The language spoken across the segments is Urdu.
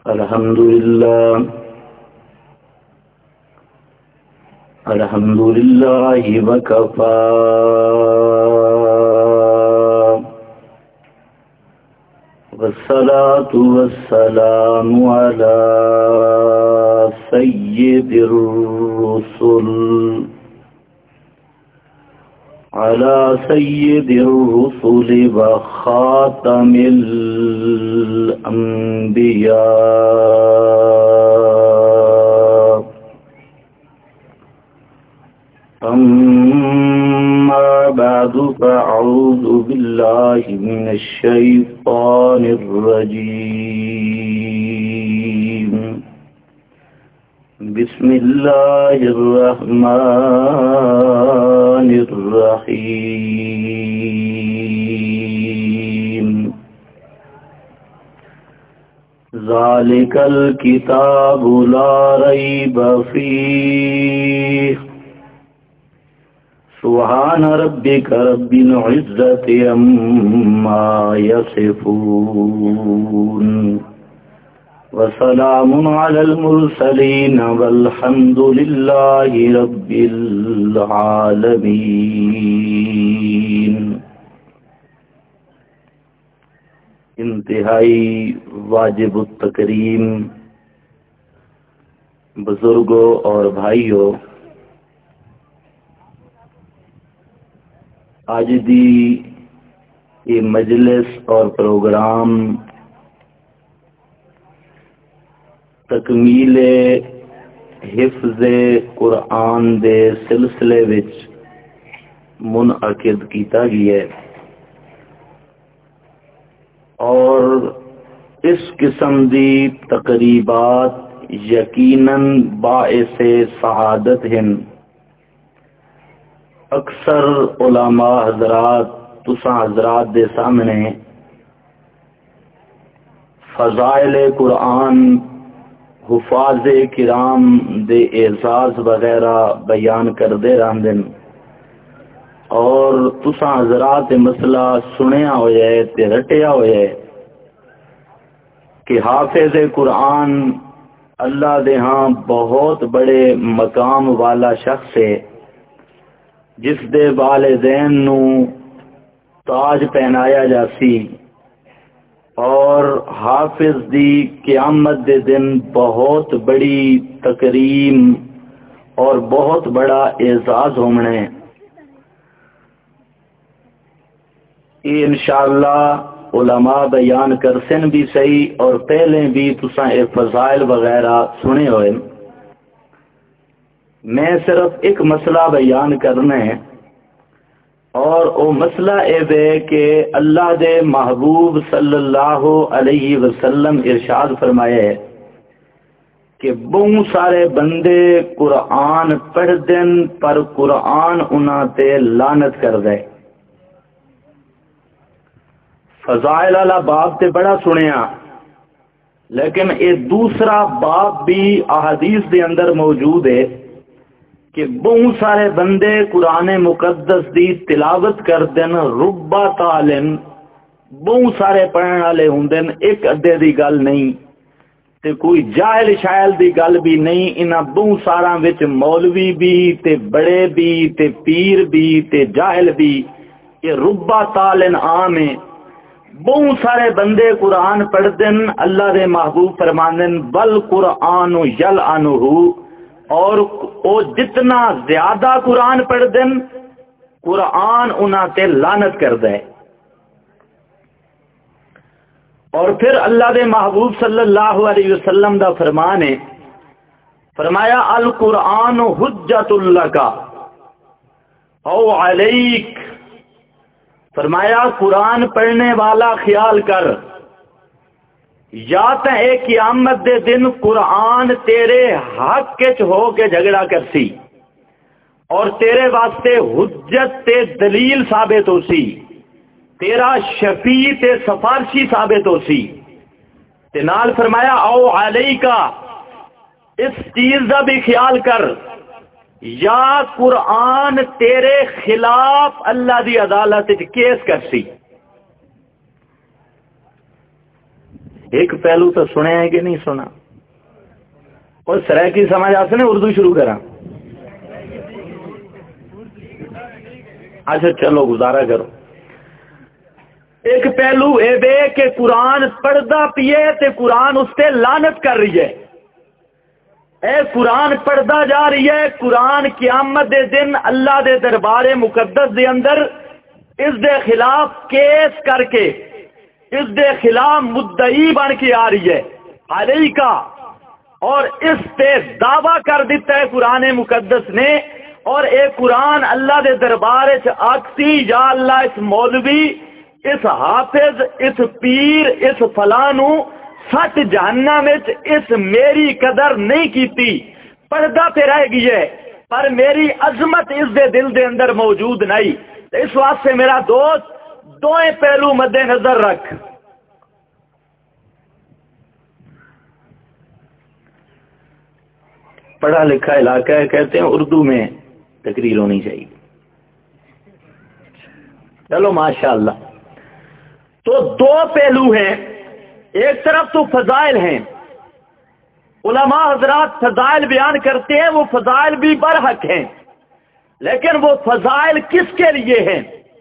الحمدللہ وکفا والصلاة والسلام علی سید الرسل وخاتم الانبیاء اما بعد فاعوذ باللہ من الشیطان الرجیم بسم اللہ الرحمن الرحیم ذالک الکتاب لا ریب فیہ سبحان ربک رب العزة عما یصفون وسلام علی المرسلین والحمد للہ رب العالمین۔ انتہائی واجب التکریم بزرگوں اور بھائیوں، آج دی یہ مجلس اور پروگرام تکمیل حفظ قرآن دے سلسلے وچ منعقد کیتا گیا ہے، اور اس قسم دی تقریبات یقیناً باعث سعادت ہیں۔ اکثر علماء حضرات تساں حضرات دے سامنے فضائل قرآن، حفاظ کرام دے اعزاز وغیرہ بیان کردے رہندے، اور تساں حضرات مسئلہ سنیا ہویا ہے تے رٹیا ہویا ہے کہ حافظ قرآن اللہ دے ہاں بہت بڑے مقام والا شخص ہے، جس دے والدین نو تاج پہنایا جاسی، اور حافظ دی قیامت دے دن بہت بڑی تکریم اور بہت بڑا اعزاز ہونے۔ یہ انشاءاللہ علماء بیان کرسن بھی صحیح، اور پہلے بھی تساں اے فضائل وغیرہ سنے ہوئے۔ میں صرف ایک مسئلہ بیان کرنا ہے، اور وہ مسئلہ اے کہ اللہ دے محبوب صلی اللہ علیہ وسلم ارشاد فرمائے ہے کہ بہت سارے بندے قرآن پڑھ دن پر قرآن انہاں تے لعنت کر دے۔ فضائل والا باب تے بڑا سنیا، لیکن یہ دوسرا باب بھی احادیث دے اندر موجود ہے کہ بہت سارے بندے قرآن مقدس دی تلاوت کر دن، ربا تعلن بہت سارے پڑھنے والے ہوں دن، ایک ادھے دی گل نہیں تے کوئی جاہل شائل دی گل بھی نہیں، انہاں بہت ساراں وچ مولوی بھی تے بڑے بھی تے پیر بھی تے جاہل بھی، یہ ربا تعلن عام ہے۔ بہت سارے بندے قرآن پڑھ دن، اللہ دے محبوب فرماندن بل قرآن یلعنہ، اور وہ جتنا زیادہ قرآن پڑھ دن قرآن انہاں تے لعنت کر دے۔ اور پھر اللہ دے محبوب صلی اللہ علیہ وسلم دا فرمان ہے، فرمایا القرآن حجت لک او علیک، فرمایا قرآن پڑھنے والا خیال کر، یا تو ایک قیامت دے دن قرآن تیرے حق کچ ہو کے جھگڑا کرسی، اور تیرے واسطے حجت تے دلیل ثابت ہو سی، تیرا شفیع تے سفارشی ثابت ہو سی، تے نال فرمایا او علیکا، اس چیز دا بھی خیال کر، یا قرآن تیرے خلاف اللہ دی عدالت کیس کرسی۔ ایک پہلو تو سنے ہے کہ نہیں سنا؟ اور سرائے کی سمجھ آتے نے اردو شروع کرا؟ اچھا چلو گزارا کرو۔ ایک پہلو اے بے کہ قرآن پڑھدا پیے تے قرآن اس تے لعنت کر رہی ہے۔ اے قرآن پڑھدا جا رہی ہے، قرآن قیامت دے دن اللہ دے دربار مقدس دے اندر اس دے خلاف کیس کر کے اس دے خلاف مدعی بن کے آ رہی ہے علیہ کا، اور اس پہ دعویٰ کر دیتا ہے قرآن مقدس نے، اور ایک قرآن اللہ دے دربار آکسی یا اللہ اس مولوی اس حافظ اس پیر اس فلانو سٹ جہنم اس میری قدر نہیں کیتی، پردہ پہ رہ گئی ہے پر میری عظمت اس دے دل دے اندر موجود نہیں۔ اس واسطے میرا دوست دوئے پہلو مد نظر رکھ۔ پڑھا لکھا علاقہ ہے، کہتے ہیں اردو میں تقریر ہونی چاہیے، چلو ماشاءاللہ۔ تو دو پہلو ہیں، ایک طرف تو فضائل ہیں، علماء حضرات فضائل بیان کرتے ہیں، وہ فضائل بھی برحق ہیں، لیکن وہ فضائل کس کے لیے ہیں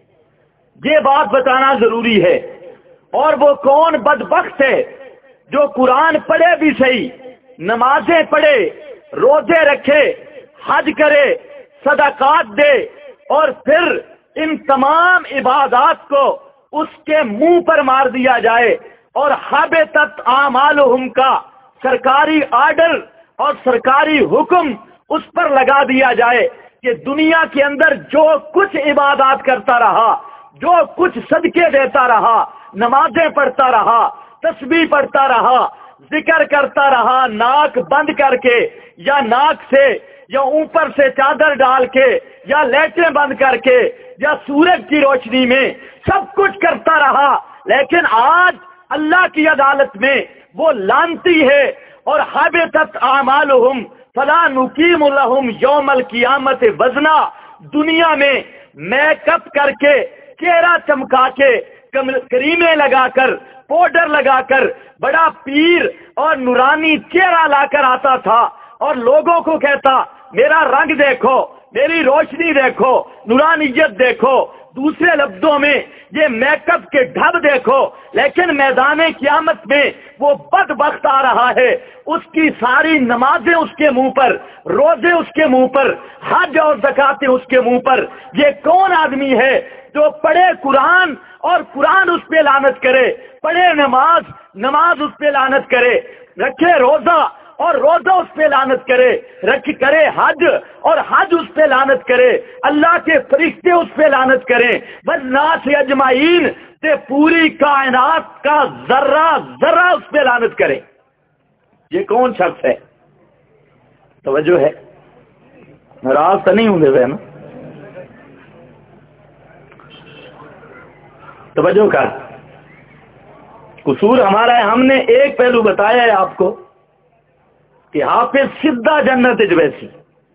یہ بات بتانا ضروری ہے۔ اور وہ کون بدبخت ہے جو قرآن پڑھے بھی صحیح، نمازیں پڑھے، روزے رکھے، حج کرے، صدقات دے، اور پھر ان تمام عبادات کو اس کے منہ پر مار دیا جائے اور حبطت اعمالہم کا سرکاری آرڈر اور سرکاری حکم اس پر لگا دیا جائے کہ دنیا کے اندر جو کچھ عبادات کرتا رہا، جو کچھ صدقے دیتا رہا، نمازیں پڑھتا رہا، تسبیح پڑھتا رہا، ذکر کرتا رہا ناک بند کر کے یا ناک سے یا اوپر سے چادر ڈال کے یا لیٹیں بند کر کے یا سورج کی روشنی میں سب کچھ کرتا رہا، لیکن آج اللہ کی عدالت میں وہ لعنتی ہے، اور حبطت اعمالہم فلا نقیم لہم یوم القیامت وزنا۔ دنیا میں میک اپ کر کے، چہرہ چمکا کے، کریمیں لگا کر، پاؤڈر لگا کر، بڑا پیر اور نورانی چہرہ لا کر آتا تھا اور لوگوں کو کہتا میرا رنگ دیکھو، میری روشنی دیکھو، نورانیت دیکھو، دوسرے لفظوں میں یہ میک اپ کے ڈھب دیکھو، لیکن میدان قیامت میں وہ بدبخت آ رہا ہے، اس کی ساری نمازیں اس کے منہ پر، روزے اس کے منہ پر، حج اور زکاتیں اس کے منہ پر۔ یہ کون آدمی ہے جو پڑھے قرآن اور قرآن اس پہ لعنت کرے، پڑھے نماز اس پہ لعنت کرے، رکھے روزہ اور روزہ اس پہ لعنت کرے حج اور حج اس پہ لعنت کرے، اللہ کے فرشتے اس پہ لعنت کریں، والناس اجمعین تے پوری کائنات کا ذرہ ذرہ اس پہ لعنت کرے۔ یہ کون شخص ہے؟ توجہ ہے، ناراض تو نہیں ہوں گے نا؟ توجہ کر، قصور ہمارا ہے، ہم نے ایک پہلو بتایا ہے آپ کو کہ حافظ سیدھا جنت ویسی،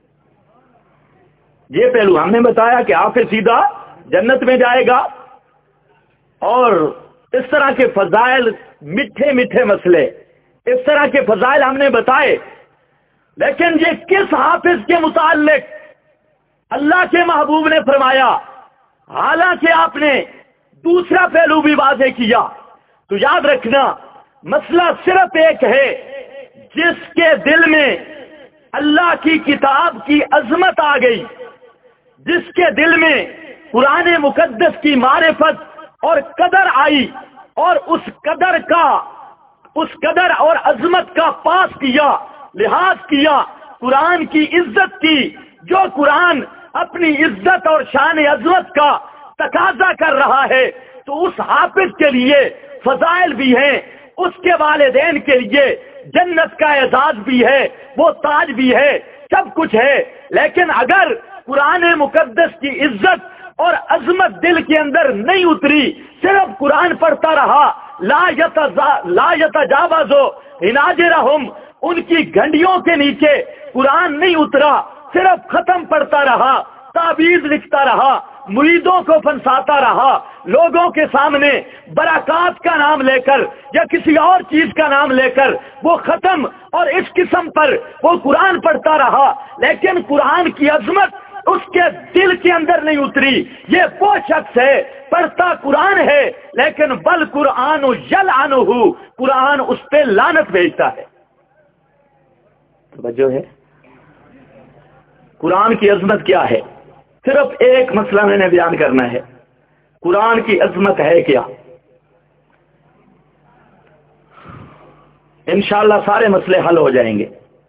یہ پہلو ہم نے بتایا کہ حافظ سیدھا جنت میں جائے گا، اور اس طرح کے فضائل، میٹھے میٹھے مسئلے، اس طرح کے فضائل ہم نے بتائے، لیکن یہ کس حافظ کے متعلق اللہ کے محبوب نے فرمایا، حالانکہ آپ نے دوسرا پہلو بھی واضح کیا۔ تو یاد رکھنا مسئلہ صرف ایک ہے، جس کے دل میں اللہ کی کتاب کی عظمت آ گئی، جس کے دل میں قرآن مقدس کی معرفت اور قدر آئی، اور اس قدر اور عظمت کا پاس کیا، لحاظ کیا، قرآن کی عزت کی، جو قرآن اپنی عزت اور شان عظمت کا تقاضا کر رہا ہے، تو اس حافظ کے لیے فضائل بھی ہیں، اس کے والدین کے لیے جنت کا اعزاز بھی ہے، وہ تاج بھی ہے، سب کچھ ہے۔ لیکن اگر قرآن مقدس کی عزت اور عظمت دل کے اندر نہیں اتری، صرف قرآن پڑھتا رہا، لا یتجاوز حناجرہم، ان کی گھنڈیوں کے نیچے قرآن نہیں اترا، صرف ختم پڑھتا رہا، تعویذ لکھتا رہا، مریدوں کو پھنساتا رہا، لوگوں کے سامنے برکات کا نام لے کر یا کسی اور چیز کا نام لے کر وہ ختم اور اس قسم پر وہ قرآن پڑھتا رہا، لیکن قرآن کی عظمت اس کے دل کے اندر نہیں اتری۔ یہ وہ شخص ہے پڑھتا قرآن ہے لیکن بل قرآن یلعنہ، قرآن اس پہ لعنت بھیجتا ہے۔ توجہ ہے؟ قرآن کی عظمت کیا ہے؟ صرف ایک مسئلہ میں نے بیان کرنا ہے، قرآن کی عظمت ہے کیا؟ انشاءاللہ سارے مسئلے حل ہو جائیں گے۔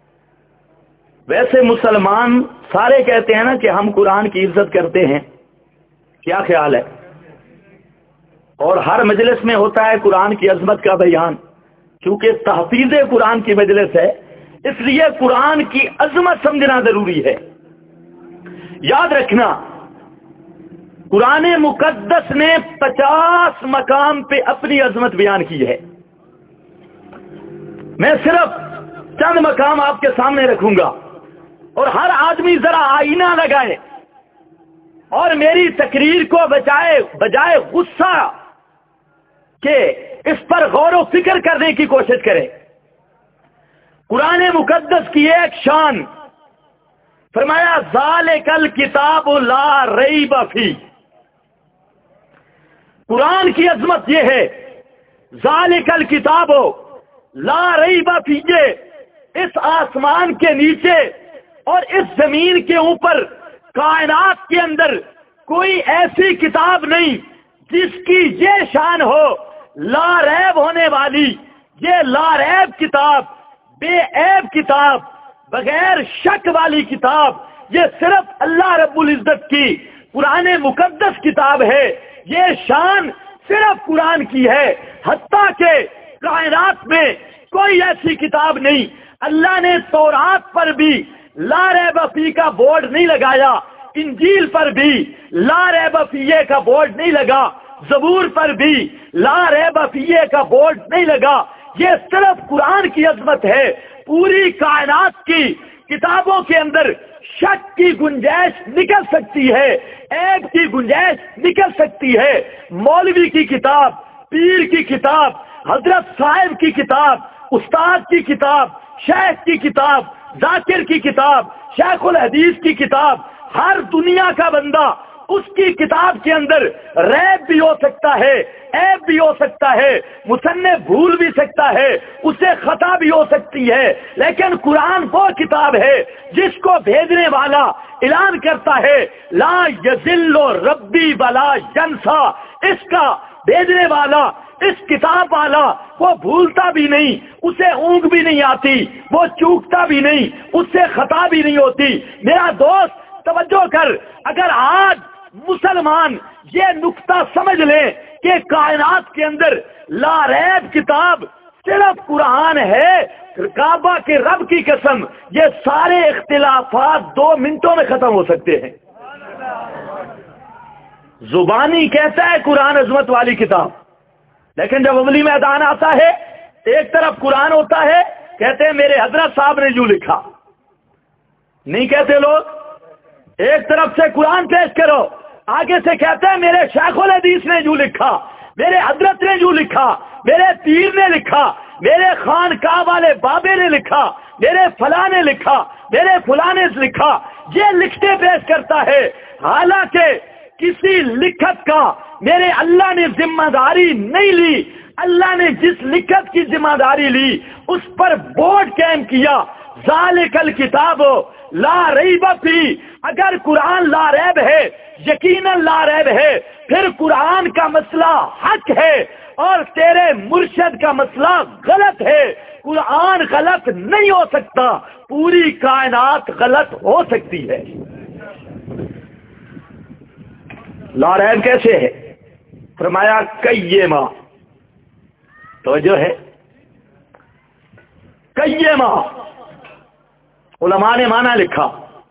ویسے مسلمان سارے کہتے ہیں نا کہ ہم قرآن کی عزت کرتے ہیں، کیا خیال ہے؟ اور ہر مجلس میں ہوتا ہے قرآن کی عظمت کا بیان، کیونکہ تحفیظ قرآن کی مجلس ہے، اس لیے قرآن کی عظمت سمجھنا ضروری ہے۔ یاد رکھنا، قرآن مقدس نے 50 مقام پہ اپنی عظمت بیان کی ہے۔ میں صرف چند مقام آپ کے سامنے رکھوں گا، اور ہر آدمی ذرا آئینہ لگائے اور میری تقریر کو بجائے غصہ کہ اس پر غور و فکر کرنے کی کوشش کرے۔ قرآن مقدس کی ایک شان، فرمایا ذالک الکتاب لا ریب فیہ، قرآن کی عظمت یہ ہے، ذالک الکتاب لا ریب فیہ، اس آسمان کے نیچے اور اس زمین کے اوپر کائنات کے اندر کوئی ایسی کتاب نہیں جس کی یہ شان ہو، لا ریب ہونے والی، یہ لا ریب کتاب، بے عیب کتاب، بغیر شک والی کتاب، یہ صرف اللہ رب العزت کی قرآن مقدس کتاب ہے۔ یہ شان صرف قرآن کی ہے، حتیٰ کہ کائنات میں کوئی ایسی کتاب نہیں۔ اللہ نے تورات پر بھی لا ریب فیہ کا بورڈ نہیں لگایا، انجیل پر بھی لا ریب فیہ کا بورڈ نہیں لگا، زبور پر بھی لا ریب فیہ کا بورڈ نہیں لگا۔ یہ صرف قرآن کی عظمت ہے۔ پوری کائنات کی کتابوں کے اندر شک کی گنجائش نکل سکتی ہے، عیب کی گنجائش نکل سکتی ہے۔ مولوی کی کتاب، پیر کی کتاب، حضرت صاحب کی کتاب، استاد کی کتاب، شیخ کی کتاب، ذاکر کی کتاب، شیخ الحدیث کی کتاب، ہر دنیا کا بندہ اس کی کتاب کے اندر ریب بھی ہو سکتا ہے، عیب بھی ہو سکتا ہے، مصنف بھول بھی سکتا ہے، اسے خطا بھی ہو سکتی ہے، لیکن قرآن وہ کتاب ہے جس کو بھیجنے والا اعلان کرتا ہے لا یضل ربی ولا ینسا، اس کا بھیجنے والا، اس کتاب والا، وہ بھولتا بھی نہیں، اسے اونگ بھی نہیں آتی، وہ چوکتا بھی نہیں، اس سے خطا بھی نہیں ہوتی۔ میرا دوست توجہ کر، اگر آج مسلمان یہ نقطہ سمجھ لیں کہ کائنات کے اندر لا ریب کتاب صرف قرآن ہے، کعبہ کے رب کی قسم یہ سارے اختلافات 2 منٹوں میں ختم ہو سکتے ہیں۔ زبانی کہتا ہے قرآن عظمت والی کتاب، لیکن جب عملی میدان آتا ہے، ایک طرف قرآن ہوتا ہے، کہتے ہیں میرے حضرت صاحب نے جو لکھا، نہیں کہتے لوگ، ایک طرف سے قرآن پیش کرو، آگے سے کہتے ہیں میرے شیخ الحدیث نے جو لکھا، میرے حضرت نے جو لکھا، میرے پیر نے لکھا، میرے خانقاہ والے بابے نے لکھا، میرے فلاں نے لکھا، میرے فلاں نے لکھا، یہ لکھتے پیش کرتا ہے، حالانکہ کسی لکھت کا میرے اللہ نے ذمہ داری نہیں لی۔ اللہ نے جس لکھت کی ذمہ داری لی اس پر بورڈ قائم کیا، ذالک الکتاب لا ریب فیہ۔ اگر قرآن لا ریب ہے، یقیناً لا ریب ہے، پھر قرآن کا مسئلہ حق ہے اور تیرے مرشد کا مسئلہ غلط ہے۔ قرآن غلط نہیں ہو سکتا، پوری کائنات غلط ہو سکتی ہے۔ لا ریب کیسے ہے؟ فرمایا قیمہ، توجہ ہے، قیمہ علماء نے معنی لکھا،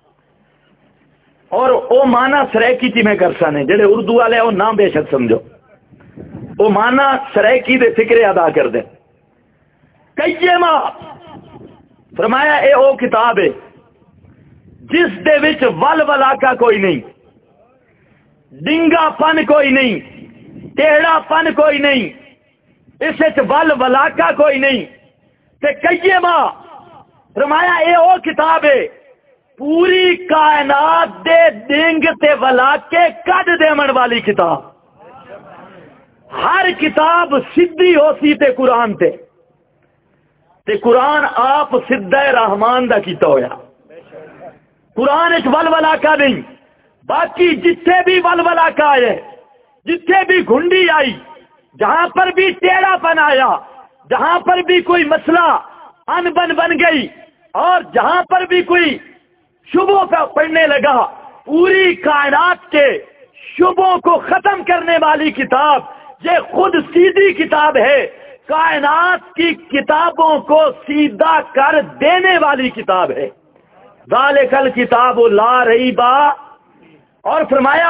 اور او معنی سریکی تھی میں کرسا نے جڑے اردو والے او نام بے شک سمجھو، او معنی سریکی دے فکرے ادا کر دے۔ قیمہ فرمایا اے او کتاب ہے جس دے وچ ول ولا کا کوئی نہیں، ڈنگا پن کوئی نہیں، ٹیڑھا پن کوئی نہیں، اس ول ولاکا کوئی نہیں، تے قیمہ فرمایا اے او کتاب ہے پوری کائنات دے ڈنگ تے ولاکے کڈ دیمن والی کتاب۔ ہر کتاب سدھی ہوتی تے قرآن تے قرآن آپ سدھا رحمان دا کیتا ہویا، قرآن اچ ول ولاکا نہیں۔ باقی جتھے بھی ول ولاکا آئے، جتھے بھی گھنڈی آئی، جہاں پر بھی ٹیڑھا پن آیا، جہاں پر بھی کوئی مسئلہ ان بن گئی، اور جہاں پر بھی کوئی شبوں پہ پڑھنے لگا، پوری کائنات کے شبوں کو ختم کرنے والی کتاب یہ خود سیدھی کتاب ہے، کائنات کی کتابوں کو سیدھا کر دینے والی کتاب ہے۔ ذالک الکتاب لا ریب، اور فرمایا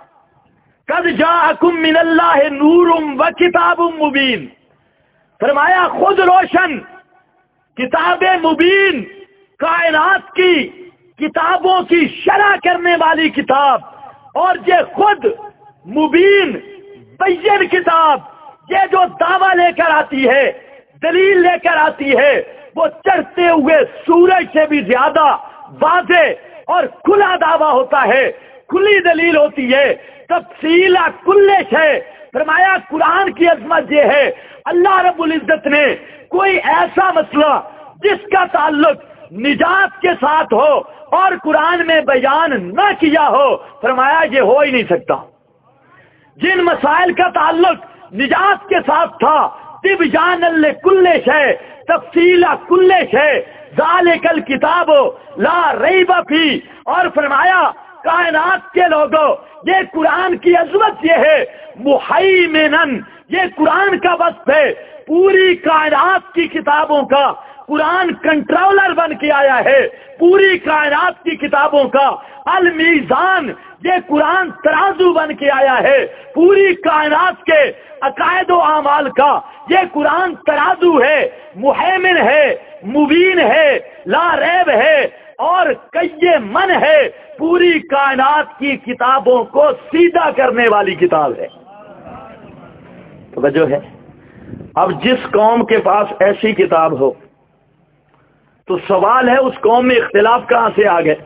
قد جاءکم من اللہ نور و کتاب مبین، فرمایا خود روشن کتاب مبین، کائنات کی کتابوں کی شرح کرنے والی کتاب، اور یہ خود مبین بین کتاب، یہ جو دعویٰ لے کر آتی ہے، دلیل لے کر آتی ہے، وہ چڑھتے ہوئے سورج سے بھی زیادہ واضح اور کھلا دعویٰ ہوتا ہے، کھلی دلیل ہوتی ہے، تفصیل کل ہے۔ فرمایا قرآن کی عظمت یہ ہے اللہ رب العزت نے کوئی ایسا مسئلہ جس کا تعلق نجات کے ساتھ ہو اور قرآن میں بیان نہ کیا ہو، فرمایا یہ ہو ہی نہیں سکتا۔ جن مسائل کا تعلق نجات کے ساتھ تھا، تبیان لکل شے، تفصیل کل شے، ذالک الکتاب لا ریب فیہ، اور فرمایا کائنات کے لوگوں یہ قرآن کی عظمت یہ ہے محیمنن، یہ قرآن کا وصف ہے، پوری کائنات کی کتابوں کا قرآن کنٹرولر بن کے آیا ہے، پوری کائنات کی کتابوں کا المیزان، یہ قرآن ترازو بن کے آیا ہے، پوری کائنات کے عقائد و اعمال کا یہ قرآن ترازو ہے، محیمن ہے، مبین ہے، لا ریب ہے، اور قیمن ہے، پوری کائنات کی کتابوں کو سیدھا کرنے والی کتاب ہے۔ توجہ ہے؟ اب جس قوم کے پاس ایسی کتاب ہو تو سوال ہے اس قوم میں اختلاف کہاں سے آ گئے؟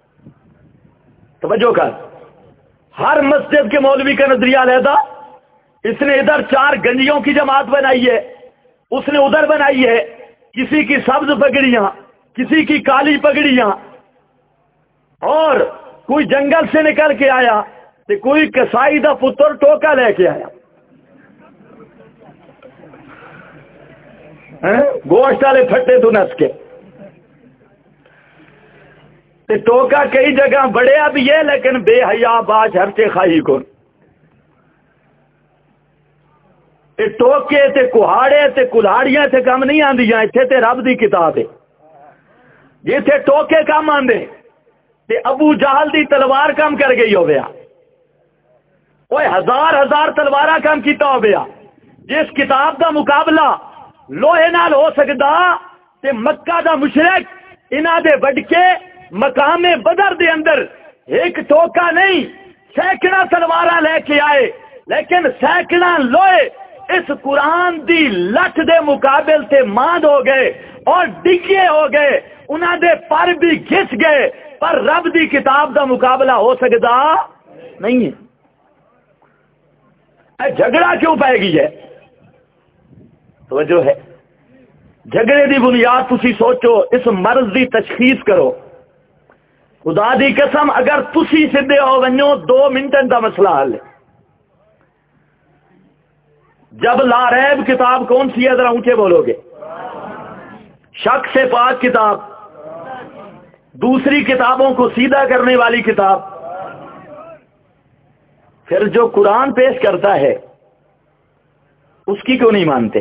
توجہ کر، ہر مسجد کے مولوی کا نظریہ علیحدہ، اس نے ادھر 4 گنجیوں کی جماعت بنائی ہے، اس نے ادھر بنائی ہے، کسی کی سبز پگڑیاں، کسی کی کالی پگڑیاں، اور کوئی جنگل سے نکل کے آیا تو کوئی کسائی دا پتر ٹوکا لے کے آیا، گوشت والے پھٹے تو نس کے ٹوکا کئی جگہ بڑے اب یہ، لیکن بے حیا باش ہر سے خائی کون، ٹوکے تے کہاڑے تے کلاڑیاں تے کم نہیں آندیاں، اتھے تے رب دی کتاب ہے، جتھے ٹوکے کم آندے تے ابو جہل دی تلوار کم کر گئی ہو گیا، وہ ہزار تلواراں کم کیتا ہو گیا۔ جس کتاب دا مقابلہ لوہے نال ہو سکدا تے مکہ دا مشرک انہاں دے وڈ کے مقام بدر دے اندر ایک ٹوکا نہیں سینکڑا تلواراں لے کے آئے، لیکن سینکڑا لوہے اس قرآن دی لٹ دے مقابل تے ماند ہو گئے اور ڈگے ہو گئے، انہاں دے پر بھی گھس گئے، پر رب دی کتاب دا مقابلہ ہو سکدا نہیں ہے۔ اے جھگڑا کیوں پائے گی ہے؟ توجہ ہے، جھگڑے دی بنیاد تسی سوچو، اس مرض دی تشخیص کرو۔ خدا دی قسم اگر تسی سدھے ہو ونجو 2 منٹن دا مسئلہ حل ہے۔ جب لا ریب کتاب کون سی ہے ذرا اونچے بولو گے؟ شک سے پاک کتاب، دوسری کتابوں کو سیدھا کرنے والی کتاب۔ پھر جو قرآن پیش کرتا ہے اس کی کیوں نہیں مانتے؟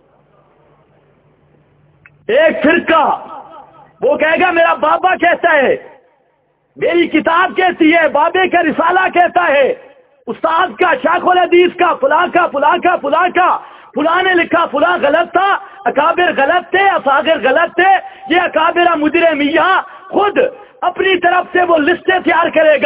ایک فرقہ وہ کہے گا میرا بابا کہتا ہے، میری کتاب کہتی ہے، بابے کا رسالہ کہتا ہے، استاد کا، شیخ الحدیث کا، فلاں کا، فلاں کا، فلاں کا، فلاں نے لکھا فلاں غلط تھا، اکابر غلط تھے، اصاغر غلط تھے، یہ اکابر مجرمیہ خود اپنی طرف سے وہ لسٹیں تیار کرے گا،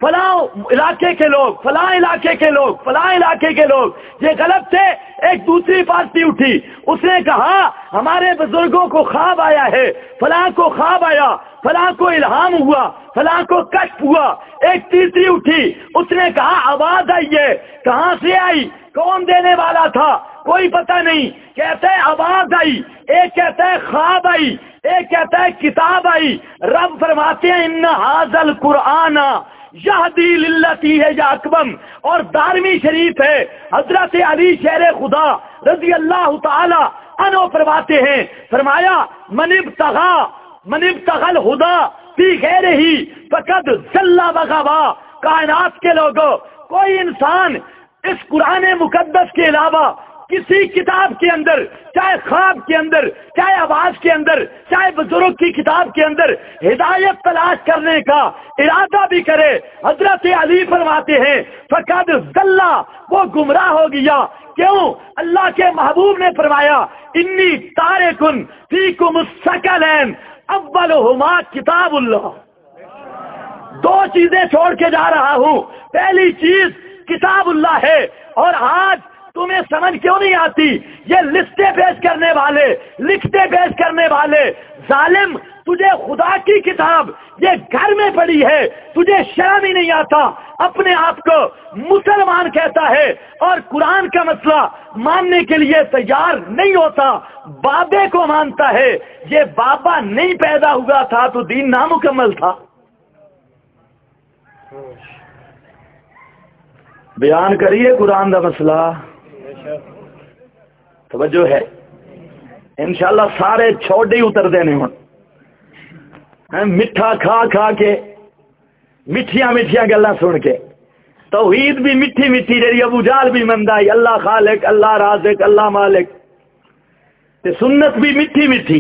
فلاں علاقے کے لوگ، فلاں علاقے کے لوگ، فلاں علاقے کے لوگ یہ غلط تھے۔ ایک دوسری پارٹی اٹھی، اس نے کہا ہمارے بزرگوں کو خواب آیا ہے، فلاں کو خواب آیا، فلاں کو الہام ہوا، فلاں کو کشف ہوا۔ ایک تیسری اٹھی، اس نے کہا آواز آئی ہے، کہاں سے آئی، کون دینے والا تھا، کوئی پتہ نہیں۔ کہتا ہے آواز آئی، ایک کہتا ہے خواب آئی، ایک کہتا ہے کتاب آئی۔ رب فرماتے ہیں ان ھذا القرآن یہدی للتی ہے یا اکبم، اور 12ویں شریف ہے، حضرت علی شیر خدا رضی اللہ تعالی عنہ فرماتے ہیں، فرمایا من ابتغى الہدی فی غیرہ فقد ضل وغوی۔ کائنات کے لوگوں، کوئی انسان اس قرآن مقدس کے علاوہ کسی کتاب کے اندر، چاہے خواب کے اندر، چاہے آواز کے اندر، چاہے بزرگ کی کتاب کے اندر ہدایت تلاش کرنے کا ارادہ بھی کرے، حضرت علی فرماتے ہیں فقد ضل، وہ گمراہ ہو گیا۔ کیوں؟ اللہ کے محبوب نے فرمایا انی تارکن فیکم الثقلین اولہما کتاب اللہ۔ 2 چیزیں چھوڑ کے جا رہا ہوں، پہلی چیز کتاب اللہ ہے۔ اور آج تمہیں سمجھ کیوں نہیں آتی؟ یہ لسٹیں پیش کرنے والے، لکھتے پیش کرنے والے ظالم، تجھے خدا کی کتاب یہ گھر میں پڑی ہے، تجھے شرم ہی نہیں آتا، اپنے آپ کو مسلمان کہتا ہے اور قرآن کا مسئلہ ماننے کے لیے تیار نہیں ہوتا، بابے کو مانتا ہے۔ یہ بابا نہیں پیدا ہوا تھا تو دین نامکمل تھا۔ بیان کریے قرآن کا مسئلہ، توجہ ہے، انشاءاللہ سارے چھوڑے ہی اتر دینے ہوں۔ میٹھا کھا کھا کے، میٹھیاں میٹھیاں گلاں سن کے، توحید بھی میٹھی میٹھی جی ابو جہل بھی مندائی، اللہ خالق، اللہ رازق، اللہ مالک، تے سنت بھی میٹھی میٹھی،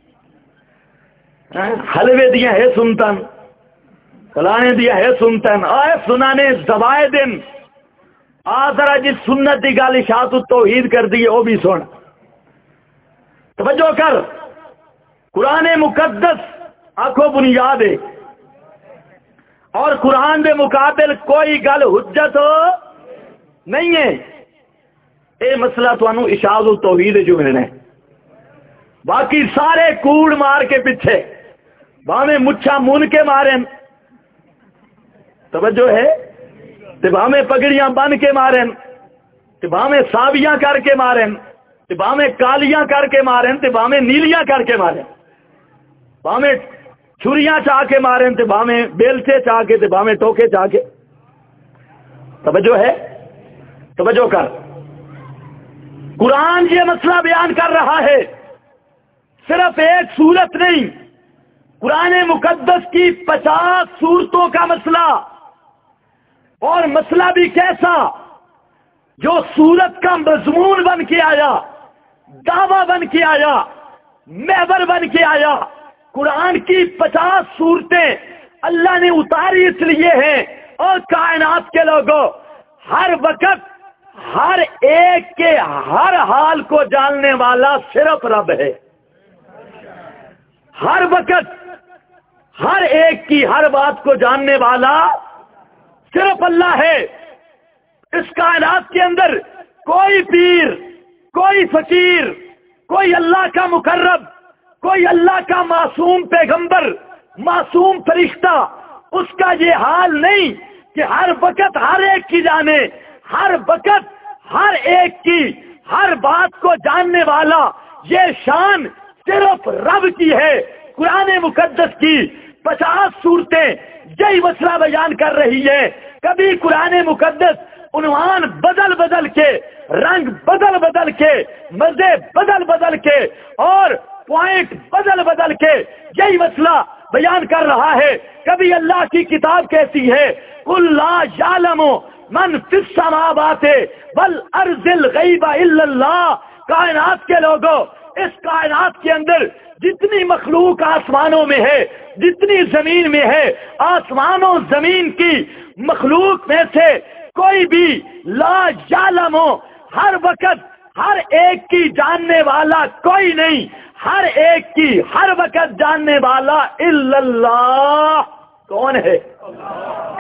حلوے دیا ہے سنتن، فلانے دیا ہے سنتن، آئے سنانے زوائے دن ذرا جس سنت کی گل اشاعت التوحید کر دی وہ بھی سن۔ توجہ کر، قرآن مقدس آنکھوں بنیاد ہے، اور قرآن کے مقابل کوئی گل حجت نہیں ہے۔ یہ مسئلہ تمہیں اشاعت التوحید جو ملنا ہے، باقی سارے کوڑ مار کے پیچھے، باہیں مچھا من کے مارن، توجہ ہے، باہیں پگڑیاں بن کے مارن، باہیں ساویاں کر کے مارن، باہیں کالیاں کر کے مارن، باہیں نیلیاں کر کے مارن، باہیں چھریاں چاہ کے مارن، باہیں بیلچے چاہ کے، باہیں ٹوکے چاہ کے۔ توجہ ہے، توجہ کر، قرآن یہ مسئلہ بیان کر رہا ہے، صرف ایک صورت نہیں، قرآن مقدس کی 50 صورتوں کا مسئلہ، اور مسئلہ بھی کیسا جو صورت کا مضمون بن کے آیا، دعویٰ بن کے آیا، محور بن کے آیا۔ قرآن کی 50 صورتیں اللہ نے اتاری اس لیے ہیں، اور کائنات کے لوگوں، ہر وقت ہر ایک کے ہر حال کو جاننے والا صرف رب ہے۔ ہر وقت ہر ایک کی ہر بات کو جاننے والا صرف اللہ ہے۔ اس کائنات کے اندر کوئی پیر، کوئی فقیر، کوئی اللہ کا مقرب، کوئی اللہ کا معصوم پیغمبر، معصوم فرشتہ، اس کا یہ حال نہیں کہ ہر وقت ہر ایک کی جانے، ہر وقت ہر ایک کی ہر بات کو جاننے والا، یہ شان صرف رب کی ہے۔ قرآن مقدس کی 50 صورتیں یہی مسئلہ بیان کر رہی ہے۔ کبھی قرآن مقدس عنوان بدل بدل کے، رنگ بدل بدل کے، مزے بدل بدل کے، اور پوائنٹ بدل بدل کے یہی مسئلہ بیان کر رہا ہے۔ کبھی اللہ کی کتاب کہتی ہے قُلْ لَا يَعْلَمُ مَنْ فِي السَّمَاوَاتِ وَالْأَرْضِ الْغَيْبَ إِلَّا اللَّهُ۔ کائنات کے لوگوں، اس کائنات کے اندر جتنی مخلوق آسمانوں میں ہے، جتنی زمین میں ہے، آسمانوں زمین کی مخلوق میں سے کوئی بھی لا یعلم، ہر وقت ہر ایک کی جاننے والا کوئی نہیں، ہر ایک کی ہر وقت جاننے والا الا اللہ۔ کون ہے؟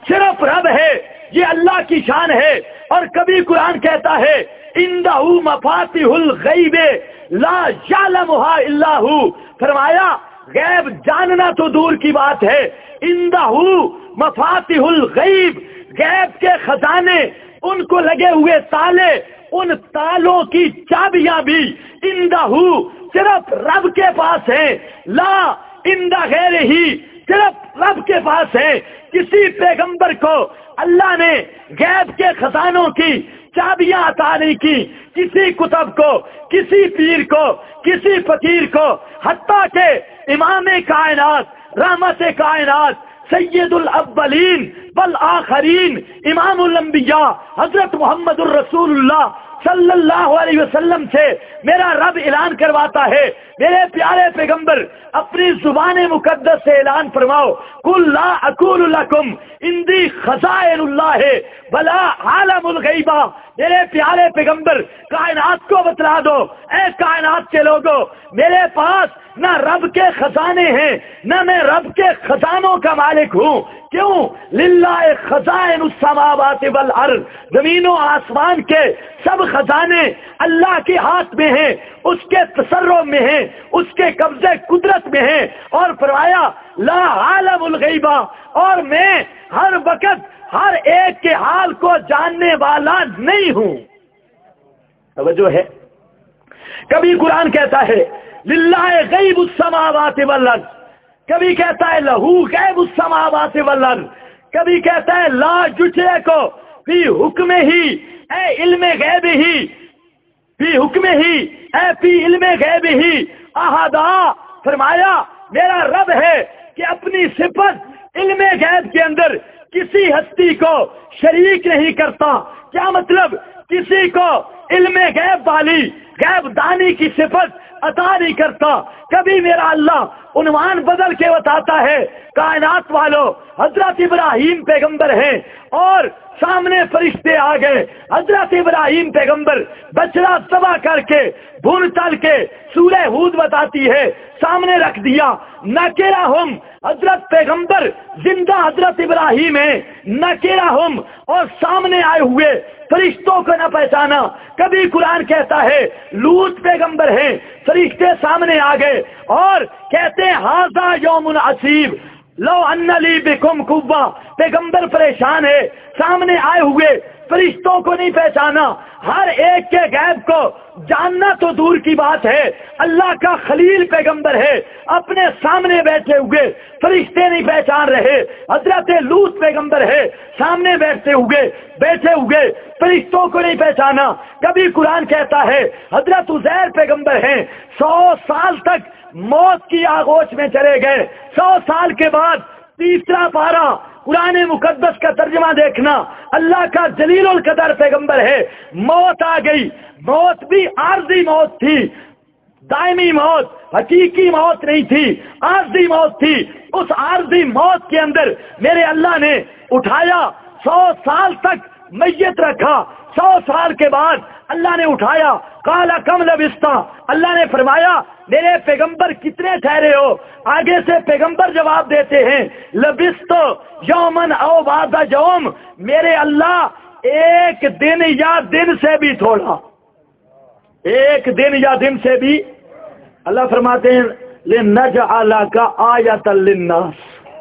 صرف رب ہے، یہ اللہ کی شان ہے۔ اور کبھی قرآن کہتا ہے اندہ مفاتیح الغیب لا یعلمھا الا ہو، فرمایا غیب جاننا تو دور کی بات ہے، اندہ مفاتیح الغیب، غیب کے خزانے، ان کو لگے ہوئے تالے، ان تالوں کی چابیاں بھی اندہ صرف رب کے پاس ہیں، لا اندہ غیر ہی، صرف رب کے پاس ہے۔ کسی پیغمبر کو اللہ نے غیب کے خزانوں کی چابیاں عطا نہیں کی، کسی کتب کو، کسی پیر کو، کسی فقیر کو، حتیٰ کہ امام کائنات، رحمت کائنات، سید الاولین والآخرین، امام الانبیاء حضرت محمد الرسول اللہ صلی اللہ علیہ وسلم سے میرا رب اعلان کرواتا ہے، میرے پیارے پیغمبر اپنی زبان مقدس سے اعلان فرماؤ، قل لا اقول لکم عندی خزائن اللہ ولا عالم الغیبہ، میرے پیارے پیغمبر کائنات کو بتلا دو، اے کائنات کے لوگوں، میرے پاس نہ رب کے خزانے ہیں، نہ میں رب کے خزانوں کا مالک ہوں۔ کیوں؟ للہ خزائن السماوات والارض، زمین و آسمان کے سب خزانے اللہ کے ہاتھ میں ہیں، اس کے تصرف میں ہیں، اس کے قبضے قدرت میں ہیں۔ اور فرمایا لا عالم الغیبہ، اور میں ہر وقت ہر ایک کے حال کو جاننے والا نہیں ہوں۔ توجہ ہے؟ کبھی قرآن کہتا ہے للہ غیب السماوات والارض، کبھی کہتا ہے لہو غیب السماوات والارض، کبھی کہتا ہے لا جٹے کو فی حکم ہی، اے علم غیب ہی، فی حکم ہی، اے فی علم غیب ہی احدا، فرمایا میرا رب ہے کہ اپنی صفت علم غیب کے اندر کسی ہستی کو شریک نہیں کرتا۔ کیا مطلب؟ کسی کو علم غیب والی، غیب دانی کی صفت عطا نہیں کرتا۔ کبھی میرا اللہ عنوان بدل کے بتاتا ہے کائنات والوں، حضرت ابراہیم پیغمبر ہیں اور سامنے فرشتے آ گئے، حضرت ابراہیم پیغمبر بچڑا ذبح کر کے بھون تل کے، سورہ ہود بتاتی ہے سامنے رکھ دیا، نکرہم، حضرت پیغمبر زندہ حضرت ابراہیم ہیں، نکرہم، اور سامنے آئے ہوئے فرشتوں کو نہ پہچانا۔ کبھی قرآن کہتا ہے لوط پیغمبر ہیں، فرشتے سامنے آ گئے اور کہتے ہیں ھذا یوم عصیب لو ان لی بکم قوہ، پیغمبر پریشان ہے، سامنے آئے ہوئے فرشتوں کو نہیں پہچانا، ہر ایک کے غیب کو جاننا تو دور کی بات ہے، اللہ کا خلیل پیغمبر ہے، اپنے سامنے بیٹھے ہوئے فرشتے نہیں پہچان رہے، حضرت لوط پیغمبر ہے، سامنے بیٹھے ہوئے فرشتوں کو نہیں پہچانا۔ کبھی قرآن کہتا ہے حضرت عزیر پیغمبر ہیں، 100 سال تک موت کی آغوش میں چلے گئے، 100 سال کے بعد تیسرا پارہ قرآن مقدس کا ترجمہ دیکھنا، اللہ کا جلیل القدر پیغمبر ہے، موت آ گئی، موت بھی عارضی موت تھی، دائمی موت، حقیقی موت نہیں تھی، عارضی موت تھی۔ اس عارضی موت کے اندر میرے اللہ نے اٹھایا، 100 سال تک میت رکھا، 100 سال کے بعد اللہ نے اٹھایا، قال کم لبثت، اللہ نے فرمایا میرے پیغمبر کتنے ٹھہرے ہو؟ آگے سے پیغمبر جواب دیتے ہیں لبثت یومن او بعض یوم، میرے اللہ ایک دن یا دن سے بھی تھوڑا، ایک دن یا دن سے بھی، اللہ فرماتے ہیں لنجعلک آیۃ للناس،